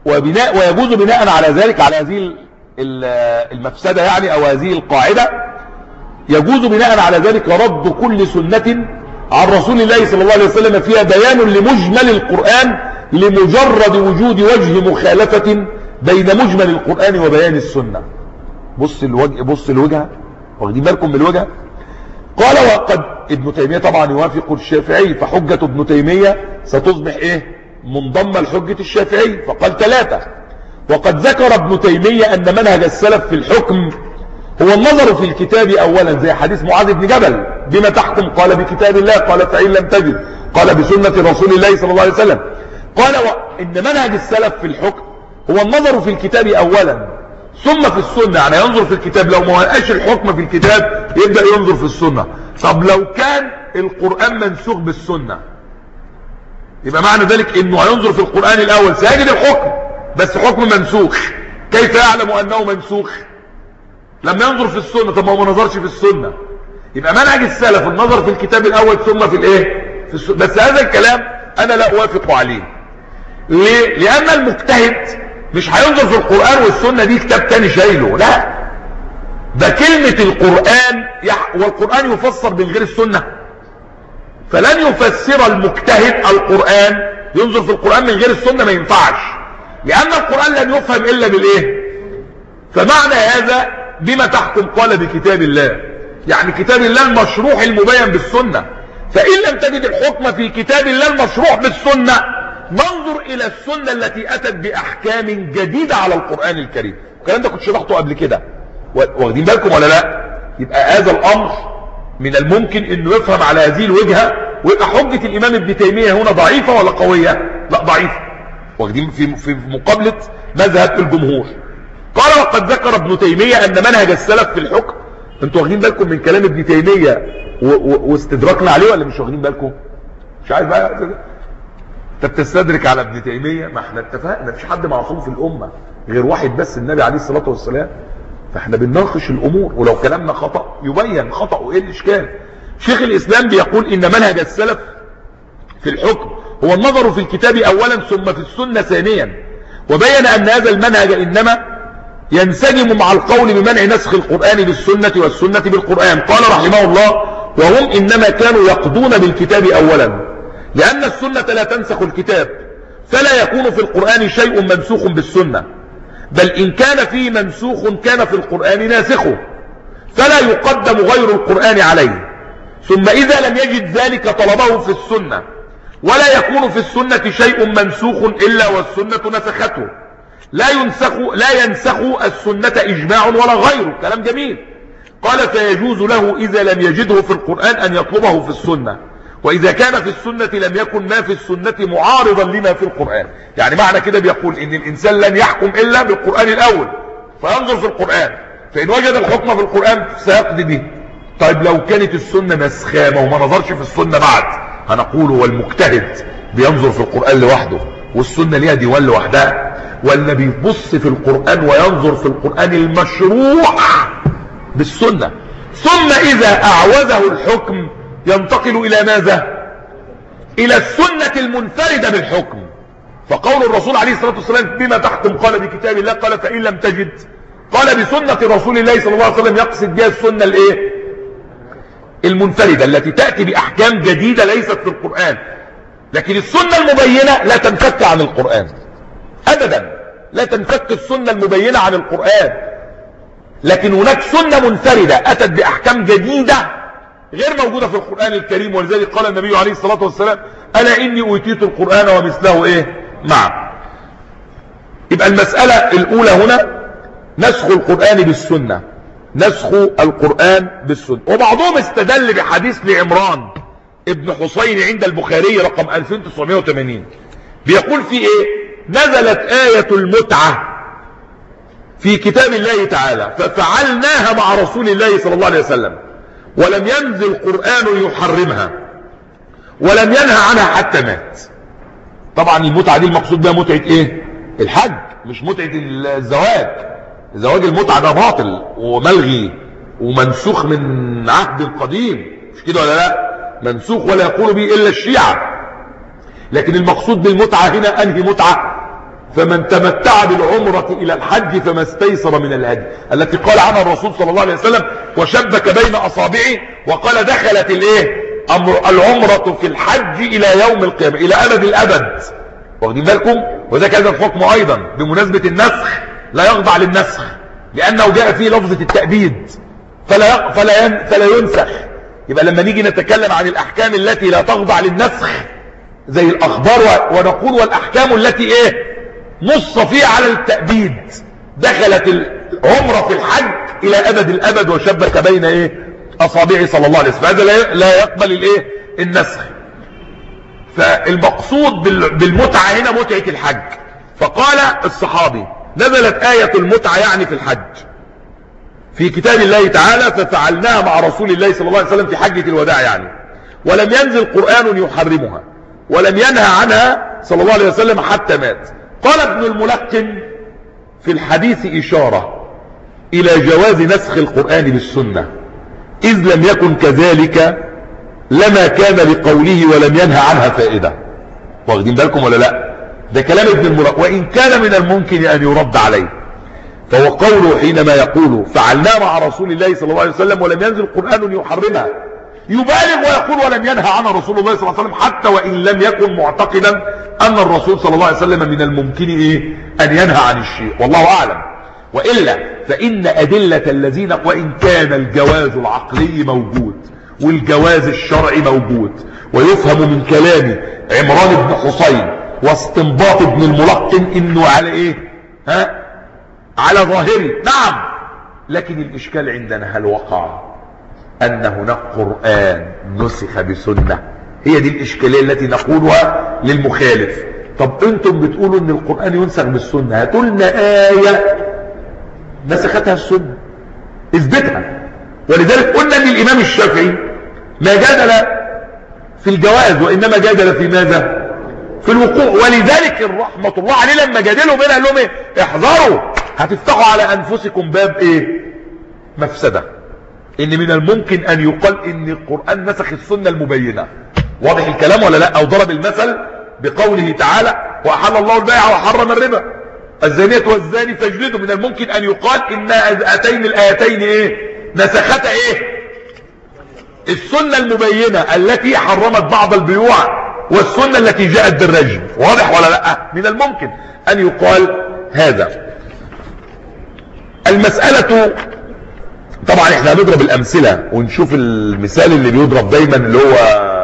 وبناء ويجوز بناء على ذلك، على هذه المفسدة يعني او هذه القاعدة، يجوز بناء على ذلك رد كل سنة عن رسول الله صلى الله عليه وسلم فيها بيان لمجمل القرآن لمجرد وجود وجه مخالفة بين مجمل القرآن وبيان السنة. بص الوجه، بص الوجه، واخدين بالكم من الوجه. قال وقد ابن تيمية طبعا يوافق الشافعي، فحجة ابن تيمية ستصبح ايه؟ منضمة لحجة الشافعي. فقال ثلاثة: وقد ذكر ابن تيمية ان منهج السلف في الحكم هو النظر في الكتاب اولا، زي حديث معاذ بن جبل: بما تحكم؟ قال بكتاب الله. قال فإن لم تجد؟ قال بسنة رسول الله صلى الله عليه وسلم. قال وإن منهج السلف في الحكم هو النظر في الكتاب اولا ثم في السنة، يعني ينظر في الكتاب، لو ما لقاش الحكم في الكتاب يبدأ ينظر في السنة. طب لو كان القرآن منسوخ بالسنة، يبقى معنى ذلك انه هينظر في القرآن الاول، سيجد الحكم بس حكم منسوخ. كيف يعلم انه منسوخ؟ لما ينظر في السنة. طب ما هو ما نظرش في السنة. يبقى منهج السلف النظر في الكتاب الاول ثم في الايه؟ في السنة. بس هذا الكلام انا لا اوافق عليه. ليه؟ لان المجتهد مش هينظر في القرآن والسنة دي كتاب تاني شايله، لا، ده كلمة القرآن يح... والقرآن يفسر من غير السنة. فلن يفسر المجتهد القرآن، ينظر في القرآن من غير السنة، ما ينفعش، لأن القرآن لن يفهم إلا بالإيه؟ فمعنى هذا بما تحكم؟ قال بكتاب الله، يعني كتاب الله المشروح المبين بالسنة. فإن لم تجد الحكم في كتاب الله المشروح بالسنة، ننظر إلى السنة التي أتت بأحكام جديدة على القرآن الكريم. الكلام ده كنت شرحته قبل كده، واخدين بالكم ولا لا؟ يبقى هذا الأمر من الممكن انه يفهم على هذه الوجهة، ويبقى حجة الامام ابن تيمية هنا ضعيفة ولا قوية؟ لا، ضعيفة، واخدين في في مقابلة مذهب الجمهور. قال وقد ذكر ابن تيمية ان منهج السلف في الحكم. انتوا واخدين بالكم من كلام ابن تيمية واستدراكنا عليه ولا مش واخدين بالكم؟ مش عارف بقى انت بتستدرك على ابن تيمية. ما احنا اتفقنا مفيش حد معصوم في الامة غير واحد بس، النبي عليه الصلاة والسلام. فاحنا بنناقش الامور، ولو كلامنا خطأ يبين خطأ، ايه الاشكال؟ شيخ الاسلام بيقول ان منهج السلف في الحكم هو النظر في الكتاب اولا ثم في السنة ثانيا، وبين ان هذا المنهج انما ينسجم مع القول بمنع نسخ القرآن بالسنة والسنة بالقرآن. قال رحمه الله: وهم انما كانوا يقضون بالكتاب اولا، لان السنة لا تنسخ الكتاب، فلا يكون في القرآن شيء منسوخ بالسنة، بل إن كان فيه منسوخ كان في القرآن ناسخه، فلا يقدم غير القرآن عليه. ثم إذا لم يجد ذلك طلبه في السنة، ولا يكون في السنة شيء منسوخ إلا والسنة نسخته. لا ينسخ لا ينسخ السنة إجماع ولا غيره. كلام جميل. قال: فيجوز له إذا لم يجده في القرآن أن يطلبه في السنة، وإذا كان في السنة لم يكن ما في السنة معارضا لما في القرآن. يعني معنى كده بيقول إن الإنسان لن يحكم إلا بالقرآن الأول، فينظر في القرآن، فإن وجد الحكم في القرآن سيقضي به. طيب لو كانت السنة نسخامة وما نظرش في السنة بعد، هنقول والمجتهد بينظر في القرآن لوحده والسنة ليها ديوان لوحدها، ولا بيبص في القرآن وينظر في القرآن المشروع بالسنة، ثم إذا أعوزه الحكم ينتقل إلى ماذا؟ إلى السنة المنفردة بالحكم. فقول الرسول عليه الصلاة والسلام: بما تحكم؟ قال بكتاب الله. قال فإن لم تجد؟ قال بسنة رسول الله صلى الله عليه وسلم، يقصد بها السنة الايه؟ المنفردة التي تأتي بأحكام جديدة ليست في القرآن. لكن السنة المبينة لا تنفك عن القرآن أبدا، لا تنفك السنة المبينة عن القرآن، لكن هناك سنة منفردة أتت بأحكام جديدة غير موجودة في القرآن الكريم. ولذلك قال النبي عليه الصلاة والسلام: ألا إني أوتيت القرآن ومثله إيه معه. يبقى المسألة الأولى هنا نسخ القرآن بالسنة، نسخ القرآن بالسنة. وبعضهم استدل بحديث لعمران ابن حسين عند البخاري رقم ألفين وتسعمائة وثمانين، بيقول فيه إيه؟ نزلت آية المتعة في كتاب الله تعالى ففعلناها مع رسول الله صلى الله عليه وسلم، ولم ينزل القرآن يحرمها ولم ينهى عنها حتى مات. طبعا المتعة دي المقصود بها متعة ايه؟ الحج، مش متعة الزواج. زواج المتعة ده باطل وملغي ومنسوخ من عهد قديم، مش كده ولا لا؟ منسوخ ولا يقول به الا الشيعة. لكن المقصود بالمتعة هنا انهي متعة؟ فمن تمتع بالعمرة إلى الحج فما استيسر من الهدي، التي قال عنها الرسول صلى الله عليه وسلم وشبك بين أصابعه وقال دخلت الايه العمرة في الحج إلى يوم القيامة، إلى أبد الأبد. واخدين بالكم؟ وذلك هذا الحكم أيضا بمناسبة النسخ لا يخضع للنسخ، لأنه جاء فيه لفظة التأبيد فلا فلا فلا ينسخ. يبقى لما نيجي نتكلم عن الأحكام التي لا تخضع للنسخ زي الأخبار، ونقول والأحكام التي إيه نص فيها على التأبيد، دخلت العمرة في الحج إلى أبد الأبد وشبك بين إيه أصابعه صلى الله عليه وسلم، هذا لا يقبل الإيه النسخ. فالمقصود بالمتعة هنا متعة الحج. فقال الصحابي نزلت آية المتعة يعني في الحج في كتاب الله تعالى، ففعلناها مع رسول الله صلى الله عليه وسلم في حجة الوداع يعني، ولم ينزل قرآن يحرمها ولم ينهى عنها صلى الله عليه وسلم حتى مات. قال ابن الملقن في الحديث إشارة إلى جواز نسخ القرآن بالسنة، إذ لم يكن كذلك لما كان لقوله ولم ينهى عنها فائدة. واخدين بالكم ولا لا؟ ده كلام ابن الملقن، وإن كان من الممكن أن يرد عليه. فهو قوله حينما يقول فعلنا مع رسول الله صلى الله عليه وسلم ولم ينزل قرآن يحرمها، يبالغ ويقول ولم ينهى عنها رسول الله صلى الله عليه وسلم، حتى وإن لم يكن معتقدا أن الرسول صلى الله عليه وسلم من الممكن إيه أن ينهى عن الشيء، والله أعلم. وإلا فإن أدلة الذين، وإن كان الجواز العقلي موجود والجواز الشرعي موجود، ويفهم من كلام عمران بن حسين واستنباط ابن الملقن إنه على إيه ها على ظاهره، نعم، لكن الإشكال عندنا هل وقع أن هناك قرآن نسخ بسنة؟ هي دي الإشكالية التي نقولها للمخالف. طب أنتم بتقولوا أن القرآن ينسخ بالسنة، هاتوا لنا آية نسختها السنة، اثبتها. ولذلك قلنا أن الإمام الشافعي ما جادل في الجواز، وإنما جادل في ماذا؟ في الوقوع. ولذلك رحمة الله عليه لما جادلوا بينها قال لهم ايه؟ احذروا هتفتحوا على أنفسكم باب ايه؟ مفسدة. ان من الممكن ان يقال ان القرآن نسخ السنة المبينة. واضح الكلام ولا لا؟ او ضرب المثل بقوله تعالى واحل الله البيع وحرم الربا الزانية والزاني فاجلدوا. من الممكن ان يقال ان هاتين الايتين ايه؟ نسختا ايه؟ السنة المبينة التي حرمت بعض البيوع والسنة التي جاءت بالرجم. واضح ولا لا؟ من الممكن ان يقال هذا. المسألة طبعا احنا هنضرب الامثلة ونشوف المثال اللي بيضرب دايما اللي هو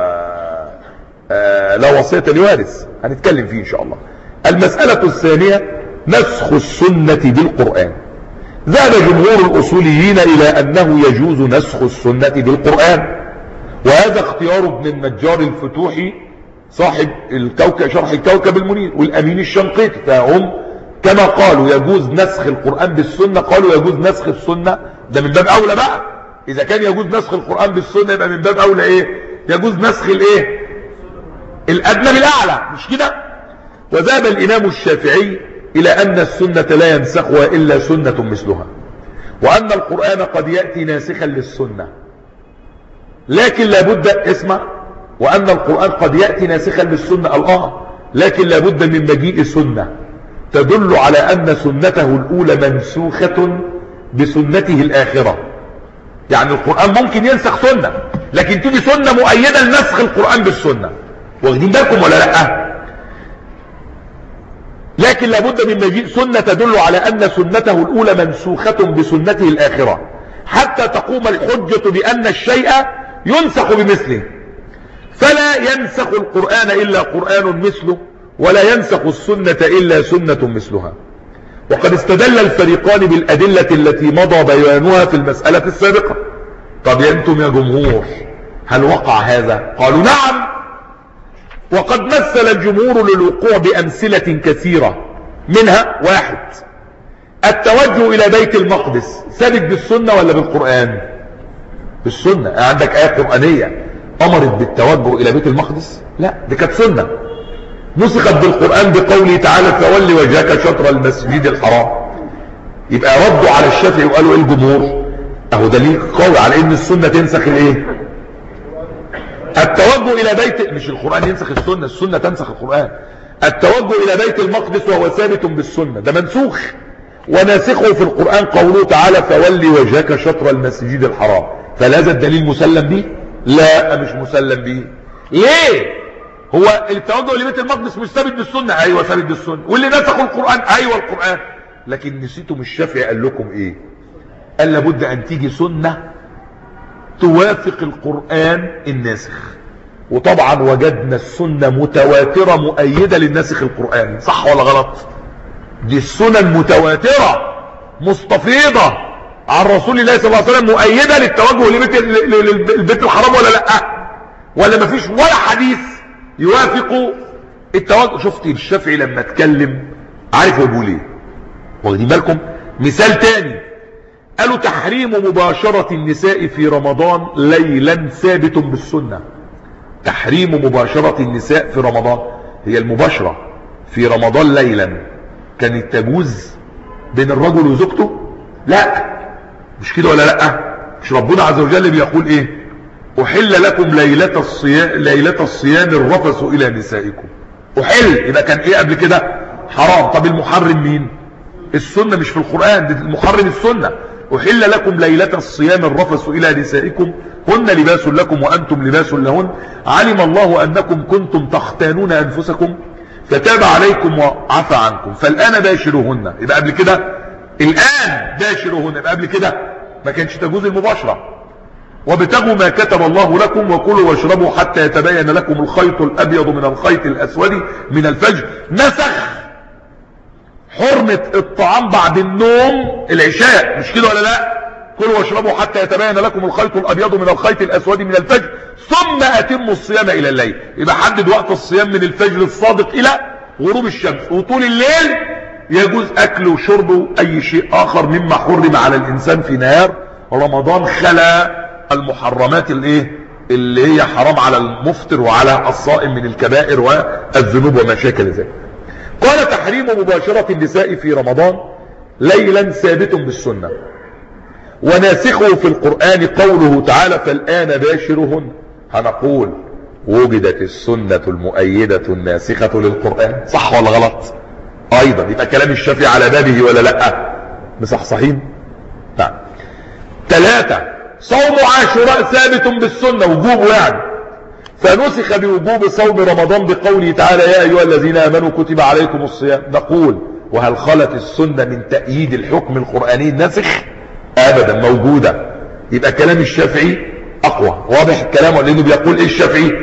آه لا وصية لوارث، هنتكلم فيه ان شاء الله. المسألة الثانية نسخ السنة بالقرآن. ذهب جمهور الاصوليين الى انه يجوز نسخ السنة بالقرآن، وهذا اختيار ابن النجار الفتوحي صاحب الكوكب شرح الكوكب المنير والامين الشنقيطي، فهم كما قالوا يجوز نسخ القرآن بالسنة قالوا يجوز نسخ السنة. ده من باب اولى بقى، اذا كان يجوز نسخ القرآن بالسنة يبقى من باب اولى ايه؟ يجوز نسخ الايه؟ الادنى بالاعلى، مش كده؟ وذهب الامام الشافعي الى ان السنة لا ينسخها الا سنة مثلها، وان القرآن قد يأتي ناسخا للسنة، لكن لابد اسمع، وان القرآن قد يأتي ناسخا للسنة الله، لكن لابد من مجيء سنة تدل على ان سنته الاولى منسوخة بسنته الاخرة. يعني القرآن ممكن ينسخ سنة، لكن تيجي سنة مؤيدة لنسخ القرآن بالسنة. واخدين بالكم ولا لا؟ لكن لابد من مجيء سنة تدل على ان سنته الاولى منسوخة بسنته الاخرة، حتى تقوم الحجة بان الشيء ينسخ بمثله. فلا ينسخ القرآن الا قرآن مثله، ولا ينسخ السنة الا سنة مثلها. وقد استدل الفريقان بالادلة التي مضى بيانها في المسألة السابقة. طب يا انتم يا جمهور هل وقع هذا؟ قالوا نعم، وقد مثل الجمهور للوقوع بامثلة كثيرة، منها واحد التوجه الى بيت المقدس، ثابت بالسنة ولا بالقرآن؟ بالسنة. عندك آية قرآنية امرت بالتوجه الى بيت المقدس؟ لا، دي كانت سنة نسخت بالقرآن بقوله تعالى فولي وجهك شطر المسجد الحرام. يبقى ردوا على الشافعي وقالوا ايه الجمهور؟ اهو دليل قوي على ان السنة تنسخ الايه؟ التوجه الى بيت، مش القرآن ينسخ السنة، السنة تنسخ القرآن. التوجه الى بيت المقدس وهو ثابت بالسنة، ده منسوخ، وناسخه في القرآن قوله تعالى فولي وجهك شطر المسجد الحرام، فهل هذا الدليل مسلم به؟ لا مش مسلم به. ليه؟ هو التوجه لبيت المقدس مش ثابت بالسنة؟ ايوه ثابت بالسنة. واللي نسخوا القرآن؟ ايوه القرآن. لكن نسيتم الشافعي قال لكم ايه؟ قال لابد ان تيجي سنة توافق القرآن الناسخ، وطبعا وجدنا السنة متواترة مؤيدة للناسخ القرآني، صح ولا غلط؟ دي السنن متواترة مستفيضة عن رسول الله صلى الله عليه وسلم مؤيدة للتوجه لبيت البيت الحرام ولا لا؟ ولا مفيش ولا حديث يوافق التوجه؟ شفت الشافعي لما اتكلم عارف هو بيقول ايه؟ واخدين بالكم؟ مثال تاني، قالوا تحريم مباشرة النساء في رمضان ليلا ثابت بالسنة. تحريم مباشرة النساء في رمضان، هي المباشرة في رمضان ليلا كانت تجوز بين الرجل وزوجته؟ لا مش كده ولا لا؟ مش ربنا عز وجل بيقول ايه؟ احل لكم ليلة الصيام ليلة الصيام الرفث الى نسائكم. احل يبقى كان ايه قبل كده؟ حرام. طب المحرم مين؟ السنة مش في القرآن، دي المحرم السنة. احل لكم ليلة الصيام الرفث الى نسائكم هن لباس لكم وانتم لباس لهن علم الله انكم كنتم تختانون انفسكم فتاب عليكم وعفى عنكم فالان باشروهن. يبقى قبل كده الان باشروهن، يبقى قبل كده ما كانش تجوز المباشرة. وابتغوا ما كتب الله لكم وكلوا واشربوا حتى يتبين لكم الخيط الابيض من الخيط الاسود من الفجر. نسخ حرمة الطعام بعد النوم العشاء، مش كده ولا لا؟ كلوا واشربوا حتى يتبين لكم الخيط الابيض من الخيط الاسود من الفجر ثم اتموا الصيام الى الليل. يبقى حدد وقت الصيام من الفجر الصادق الى غروب الشمس، وطول الليل يجوز اكل وشرب اي شيء اخر مما حرم على الانسان في نهار رمضان، خلا المحرمات الايه اللي هي حرام على المفطر وعلى الصائم من الكبائر والذنوب وما شاكل ذلك. قال تحريم مباشرة النساء في رمضان ليلا ثابت بالسنة، وناسخه في القرآن قوله تعالى فالآن باشرهن. هنقول وجدت السنة المؤيدة الناسخة للقرآن، صح ولا غلط؟ ايضا يبقى كلام الشافعي على بابه ولا لا؟ مصحصحين؟ نعم. ثلاثة، صوم عاشوراء ثابت بالسنة وجوبه يعني، فنسخ بوجوب صوم رمضان بقوله تعالى يا ايها الذين امنوا كتب عليكم الصيام. نقول وهل خلت السنة من تأييد الحكم القرآني الناسخ؟ ابدا، موجودة. يبقى كلام الشافعي اقوى. واضح الكلام؟ لانه بيقول ايه الشافعي؟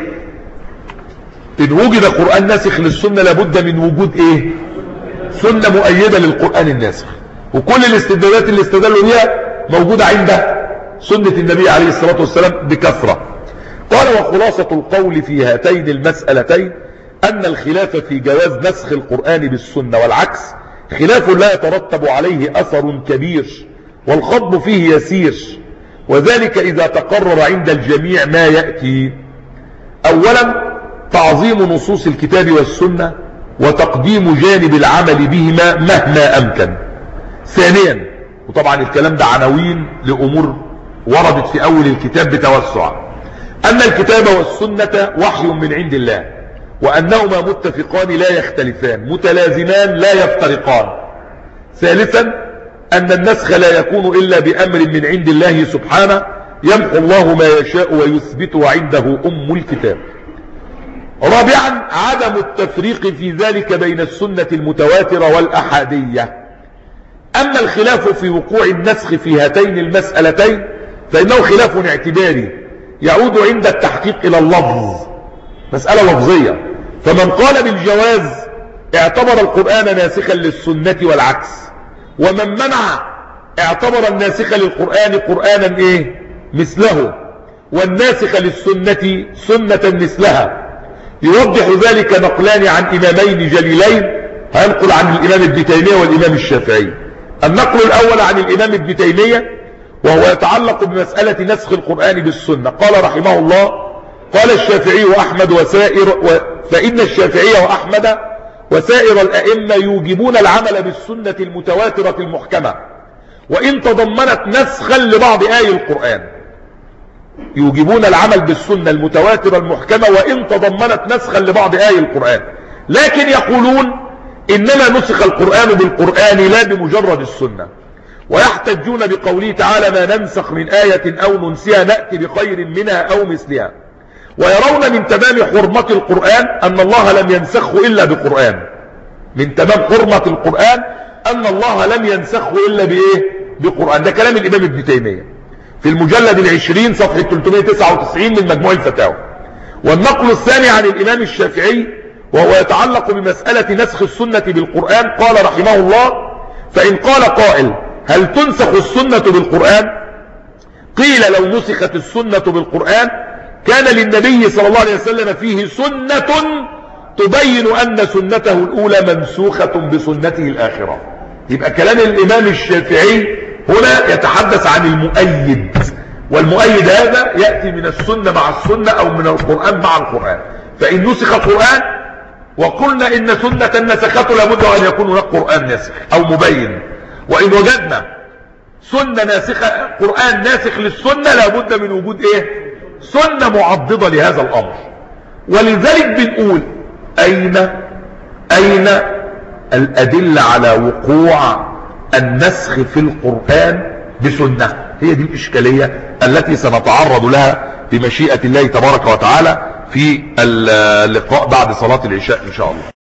ان وجد قرآن ناسخ للسنة لابد من وجود ايه؟ سنة مؤيدة للقرآن الناسخ. وكل الاستدلالات اللي استدلوا بيها موجودة عند سنة النبي عليه الصلاة والسلام بكثرة. قال وخلاصة القول في هاتين المسألتين أن الخلاف في جواز نسخ القرآن بالسنة والعكس خلاف لا يترتب عليه أثر كبير والخض فيه يسير، وذلك إذا تقرر عند الجميع ما يأتي. أولا تعظيم نصوص الكتاب والسنة وتقديم جانب العمل بهما مهما أمكن. ثانيا، وطبعا الكلام ده عناوين لأمور وردت في أول الكتاب بتوسع، أن الكتاب والسنة وحي من عند الله، وأنهما متفقان لا يختلفان متلازمان لا يفترقان. ثالثا أن النسخ لا يكون إلا بأمر من عند الله سبحانه يمحو الله ما يشاء ويثبت وعنده أم الكتاب. رابعا عدم التفريق في ذلك بين السنة المتواترة والأحادية. أما الخلاف في وقوع النسخ في هاتين المسألتين فإنه خلاف اعتباري يعود عند التحقيق إلى اللفظ، مسألة لفظية. فمن قال بالجواز اعتبر القرآن ناسخا للسنة والعكس، ومن منع اعتبر الناسخ للقرآن قرآنا ايه مثله، والناسخ للسنة سنة مثلها. يوضح ذلك نقلان عن إمامين جليلين، هنقل عن الإمام ابن تيمية والإمام الشافعي. النقل الأول عن الإمام ابن تيمية وهو يتعلق بمسألة نسخ القرآن بالسنة. قال رحمه الله قال الشافعي وأحمد وسائر و... فإن الشافعي وأحمد وسائر الأئمة يوجبون العمل بالسنة المتواترة المحكمة وإن تضمنت نسخا لبعض آي القرآن. يوجبون العمل بالسنة المتواترة المحكمة وإن تضمنت نسخا لبعض آي القرآن، لكن يقولون إنما نسخ القرآن بالقرآن لا بمجرد السنة، ويحتجون بقوله تعالى ما ننسخ من آية أو ننسيها نأتي بخير منها أو مثلها، ويرون من تمام حرمة القرآن أن الله لم ينسخه إلا بقرآن. من تمام حرمة القرآن أن الله لم ينسخه إلا بإيه؟ بقرآن. ده كلام الإمام ابن تيمية في المجلد العشرين صفحة ثلاثمائة وتسعة وتسعين من مجموع الفتاوى. والنقل الثاني عن الإمام الشافعي وهو يتعلق بمسألة نسخ السنة بالقرآن، قال رحمه الله فإن قال قائل هل تنسخ السنة بالقرآن؟ قيل لو نسخت السنة بالقرآن كان للنبي صلى الله عليه وسلم فيه سنة تبين أن سنته الأولى منسوخة بسنته الآخرة. يبقى كلام الإمام الشافعي هنا يتحدث عن المؤيد، والمؤيد هذا يأتي من السنة مع السنة أو من القرآن مع القرآن. فإن نسخ القرآن وقلنا إن سنة نسخته لابد أن يكون هناك قرآن ناسخ أو مبين، وإن وجدنا سنة ناسخة قرآن ناسخ للسنة لابد من وجود إيه؟ سنة معضدة لهذا الأمر. ولذلك بنقول أين أين الأدلة على وقوع النسخ في القرآن بسنة؟ هي دي الإشكالية التي سنتعرض لها بمشيئة الله تبارك وتعالى في اللقاء بعد صلاة العشاء إن شاء الله.